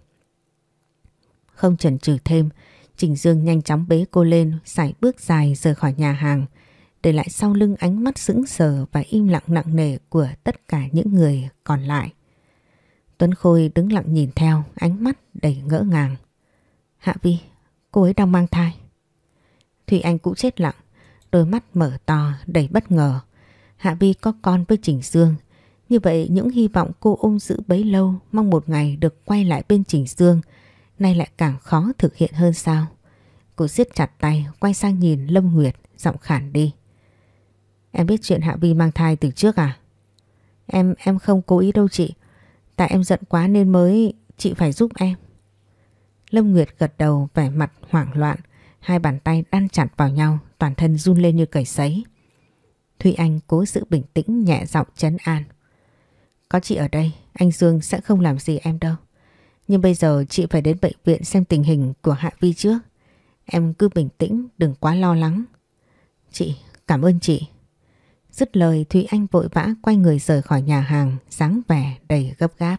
Speaker 1: Không chần chừ thêm, Trình Dương nhanh chóng bế cô lên, sải bước dài rời khỏi nhà hàng, để lại sau lưng ánh mắt sững sờ và im lặng nặng nề của tất cả những người còn lại. Tuấn Khôi đứng lặng nhìn theo, ánh mắt đầy ngỡ ngàng. Hạ Vi, cô ấy đang mang thai. Thùy Anh cũng chết lặng, đôi mắt mở to đầy bất ngờ. Hạ Vi có con với Trình Dương. Như vậy những hy vọng cô ôm giữ bấy lâu, mong một ngày được quay lại bên Trình Dương, nay lại càng khó thực hiện hơn sao? Cô siết chặt tay, quay sang nhìn Lâm Nguyệt, giọng khản đi. Em biết chuyện Hạ Vi mang thai từ trước à? Em không cố ý đâu chị. Tại em giận quá nên mới chị phải giúp em. Lâm Nguyệt gật đầu vẻ mặt hoảng loạn, hai bàn tay đan chặt vào nhau, toàn thân run lên như cầy sấy. Thùy Anh cố giữ bình tĩnh, nhẹ giọng trấn an. Có chị ở đây, anh Dương sẽ không làm gì em đâu. Nhưng bây giờ chị phải đến bệnh viện xem tình hình của Hạ Vi trước. Em cứ bình tĩnh, đừng quá lo lắng. Chị, cảm ơn chị. Dứt lời Thùy Anh vội vã quay người rời khỏi nhà hàng, dáng vẻ đầy gấp gáp.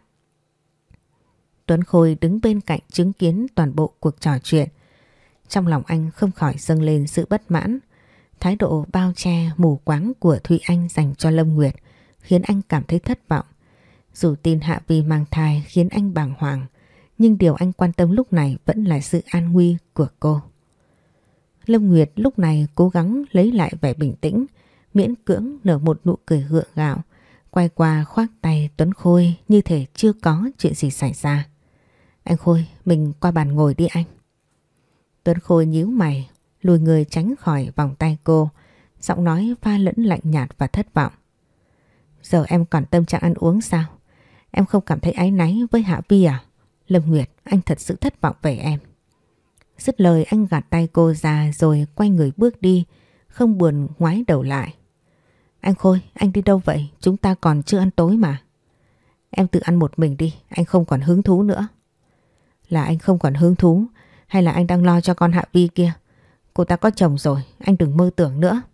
Speaker 1: Tuấn Khôi đứng bên cạnh chứng kiến toàn bộ cuộc trò chuyện. Trong lòng anh không khỏi dâng lên sự bất mãn. Thái độ bao che mù quáng của Thùy Anh dành cho Lâm Nguyệt khiến anh cảm thấy thất vọng. Dù tin Hạ Vi mang thai khiến anh bàng hoàng, nhưng điều anh quan tâm lúc này vẫn là sự an nguy của cô. Lâm Nguyệt lúc này cố gắng lấy lại vẻ bình tĩnh, miễn cưỡng nở một nụ cười gượng gạo, quay qua khoác tay Tuấn Khôi như thể chưa có chuyện gì xảy ra. Anh Khôi, mình qua bàn ngồi đi anh. Tuấn Khôi nhíu mày, lùi người tránh khỏi vòng tay cô, giọng nói pha lẫn lạnh nhạt và thất vọng. Giờ em còn tâm trạng ăn uống sao? Em không cảm thấy áy náy với Hạ Vi à? Lâm Nguyệt, anh thật sự thất vọng về em. Dứt lời anh gạt tay cô ra rồi quay người bước đi, không buồn ngoái đầu lại. Anh Khôi, anh đi đâu vậy? Chúng ta còn chưa ăn tối mà. Em tự ăn một mình đi, anh không còn hứng thú nữa. Là anh không còn hứng thú hay là anh đang lo cho con Hạ Vi kia? Cô ta có chồng rồi, anh đừng mơ tưởng nữa.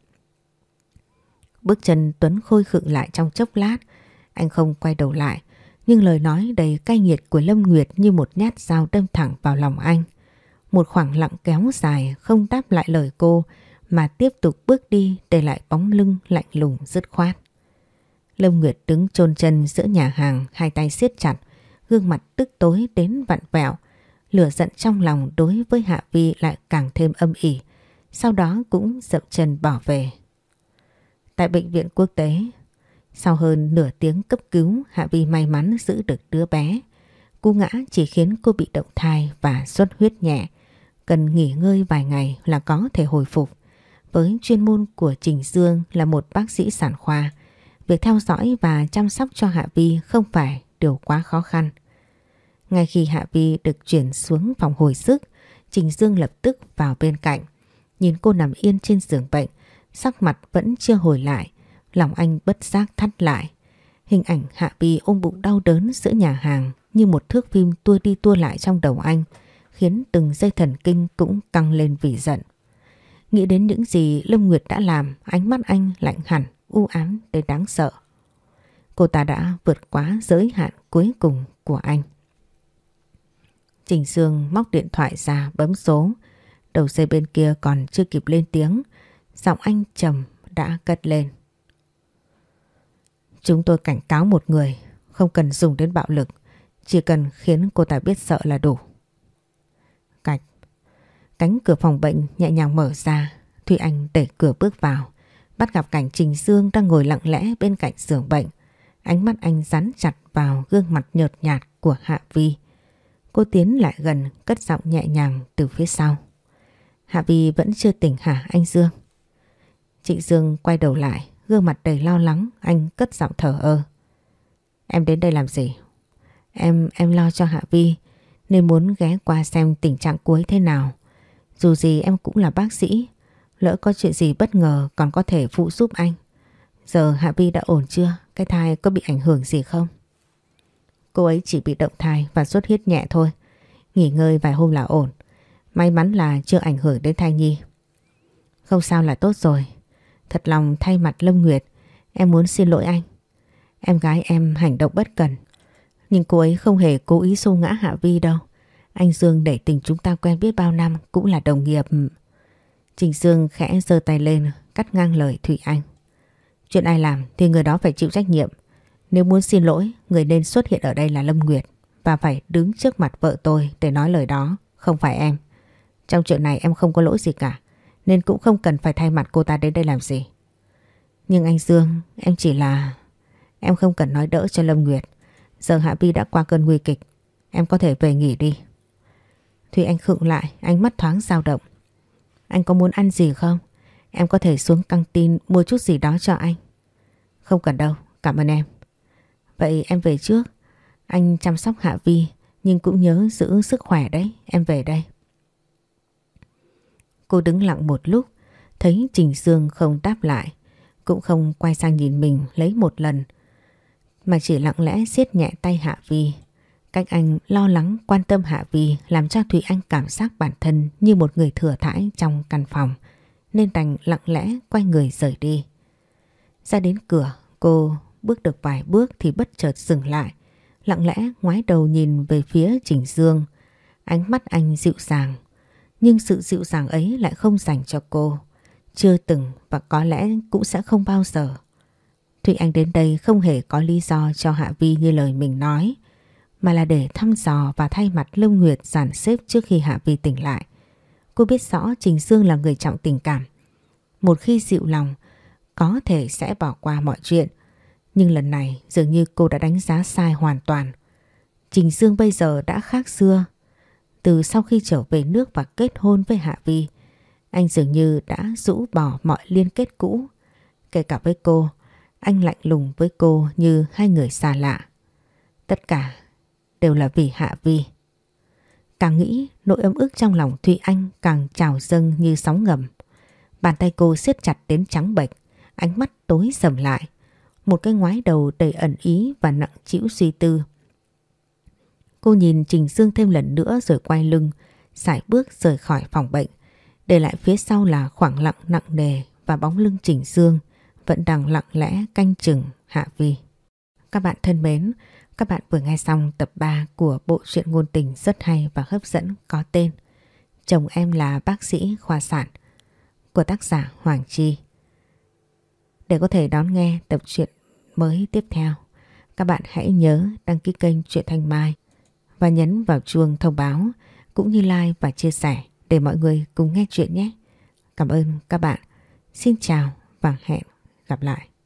Speaker 1: Bước chân Tuấn Khôi khựng lại trong chốc lát, anh không quay đầu lại, nhưng lời nói đầy cay nghiệt của Lâm Nguyệt như một nhát dao đâm thẳng vào lòng anh. Một khoảng lặng kéo dài không đáp lại lời cô mà tiếp tục bước đi để lại bóng lưng lạnh lùng dứt khoát. Lâm Nguyệt đứng chôn chân giữa nhà hàng, hai tay siết chặt, gương mặt tức tối đến vặn vẹo. Lửa giận trong lòng đối với Hạ Vi lại càng thêm âm ỉ, sau đó cũng dậm chân bỏ về. Tại bệnh viện quốc tế, sau hơn nửa tiếng cấp cứu, Hạ Vi may mắn giữ được đứa bé. Cú ngã chỉ khiến cô bị động thai và xuất huyết nhẹ, cần nghỉ ngơi vài ngày là có thể hồi phục. Với chuyên môn của Trình Dương là một bác sĩ sản khoa, việc theo dõi và chăm sóc cho Hạ Vi không phải điều quá khó khăn. Ngay khi Hạ Vi được chuyển xuống phòng hồi sức, Trình Dương lập tức vào bên cạnh. Nhìn cô nằm yên trên giường bệnh, sắc mặt vẫn chưa hồi lại, lòng anh bất giác thắt lại. Hình ảnh Hạ Vi ôm bụng đau đớn giữa nhà hàng như một thước phim tua đi tua lại trong đầu anh, khiến từng dây thần kinh cũng căng lên vì giận. Nghĩ đến những gì Lâm Nguyệt đã làm, ánh mắt anh lạnh hẳn, u ám đến đáng sợ. Cô ta đã vượt quá giới hạn cuối cùng của anh. Trình Dương móc điện thoại ra bấm số. Đầu dây bên kia còn chưa kịp lên tiếng, giọng anh trầm đã cất lên. Chúng tôi cảnh cáo một người, không cần dùng đến bạo lực, chỉ cần khiến cô ta biết sợ là đủ. Cạch. Cánh cửa phòng bệnh nhẹ nhàng mở ra, Thùy Anh đẩy cửa bước vào, bắt gặp cảnh Trình Dương đang ngồi lặng lẽ bên cạnh giường bệnh. Ánh mắt anh dán chặt vào gương mặt nhợt nhạt của Hạ Vi. Cô tiến lại gần, cất giọng nhẹ nhàng từ phía sau. Hạ Vi vẫn chưa tỉnh hả anh Dương? Trịnh Dương quay đầu lại, gương mặt đầy lo lắng, anh cất giọng thở ơ. Em đến đây làm gì? Em lo cho Hạ Vi nên muốn ghé qua xem tình trạng cô ấy thế nào. Dù gì em cũng là bác sĩ, lỡ có chuyện gì bất ngờ còn có thể phụ giúp anh. Giờ Hạ Vi đã ổn chưa? Cái thai có bị ảnh hưởng gì không? Cô ấy chỉ bị động thai và xuất huyết nhẹ thôi. Nghỉ ngơi vài hôm là ổn. May mắn là chưa ảnh hưởng đến thai nhi. Không sao là tốt rồi. Thật lòng thay mặt Lâm Nguyệt, em muốn xin lỗi anh. Em gái em hành động bất cẩn, nhưng cô ấy không hề cố ý xô ngã Hạ Vi đâu. Anh Dương để tình chúng ta quen biết bao năm, cũng là đồng nghiệp. Trình Dương khẽ giơ tay lên cắt ngang lời Thủy Anh. Chuyện ai làm thì người đó phải chịu trách nhiệm. Nếu muốn xin lỗi, người nên xuất hiện ở đây là Lâm Nguyệt và phải đứng trước mặt vợ tôi để nói lời đó, không phải em. Trong chuyện này em không có lỗi gì cả, nên cũng không cần phải thay mặt cô ta đến đây làm gì. Nhưng anh Dương, em chỉ là... Em không cần nói đỡ cho Lâm Nguyệt. Giờ Hạ Vi đã qua cơn nguy kịch, em có thể về nghỉ đi. Thủy Anh khựng lại, ánh mắt thoáng dao động. Anh có muốn ăn gì không? Em có thể xuống căng tin mua chút gì đó cho anh. Không cần đâu, cảm ơn em. Vậy em về trước. Anh chăm sóc Hạ Vi, nhưng cũng nhớ giữ sức khỏe đấy, em về đây. Cô đứng lặng một lúc, thấy Trình Dương không đáp lại, cũng không quay sang nhìn mình lấy một lần, mà chỉ lặng lẽ siết nhẹ tay Hạ Vi. Cách anh lo lắng quan tâm Hạ Vi làm cho Thủy Anh cảm giác bản thân như một người thừa thãi trong căn phòng, nên đành lặng lẽ quay người rời đi. Ra đến cửa, cô bước được vài bước thì bất chợt dừng lại, lặng lẽ ngoái đầu nhìn về phía Trình Dương. Ánh mắt anh dịu dàng, nhưng sự dịu dàng ấy lại không dành cho cô. Chưa từng và có lẽ cũng sẽ không bao giờ. Thủy Anh đến đây không hề có lý do cho Hạ Vi như lời mình nói, mà là để thăm dò và thay mặt Lâm Nguyệt dàn xếp trước khi Hạ Vi tỉnh lại. Cô biết rõ Trình Dương là người trọng tình cảm. Một khi dịu lòng, có thể sẽ bỏ qua mọi chuyện. Nhưng lần này dường như cô đã đánh giá sai hoàn toàn. Trình Dương bây giờ đã khác xưa. Từ sau khi trở về nước và kết hôn với Hạ Vi, anh dường như đã rũ bỏ mọi liên kết cũ. Kể cả với cô, anh lạnh lùng với cô như hai người xa lạ. Tất cả đều là vì Hạ Vi. Càng nghĩ, nỗi ấm ức trong lòng Thủy Anh càng trào dâng như sóng ngầm. Bàn tay cô siết chặt đến trắng bệch, ánh mắt tối sầm lại. Một cái ngoái đầu đầy ẩn ý và nặng trĩu suy tư. Cô nhìn Trình Dương thêm lần nữa rồi quay lưng, sải bước rời khỏi phòng bệnh, để lại phía sau là khoảng lặng nặng nề và bóng lưng Trình Dương vẫn đang lặng lẽ canh chừng Hạ Vi. Các bạn thân mến, các bạn vừa nghe xong tập 3 của bộ truyện ngôn tình rất hay và hấp dẫn có tên Chồng Em Là Bác Sĩ Khoa Sản của tác giả Hoàng Chi. Để có thể đón nghe tập truyện mới tiếp theo, các bạn hãy nhớ đăng ký kênh Truyện Thanh Mai và nhấn vào chuông thông báo, cũng như like và chia sẻ để mọi người cùng nghe chuyện nhé. Cảm ơn các bạn. Xin chào và hẹn gặp lại.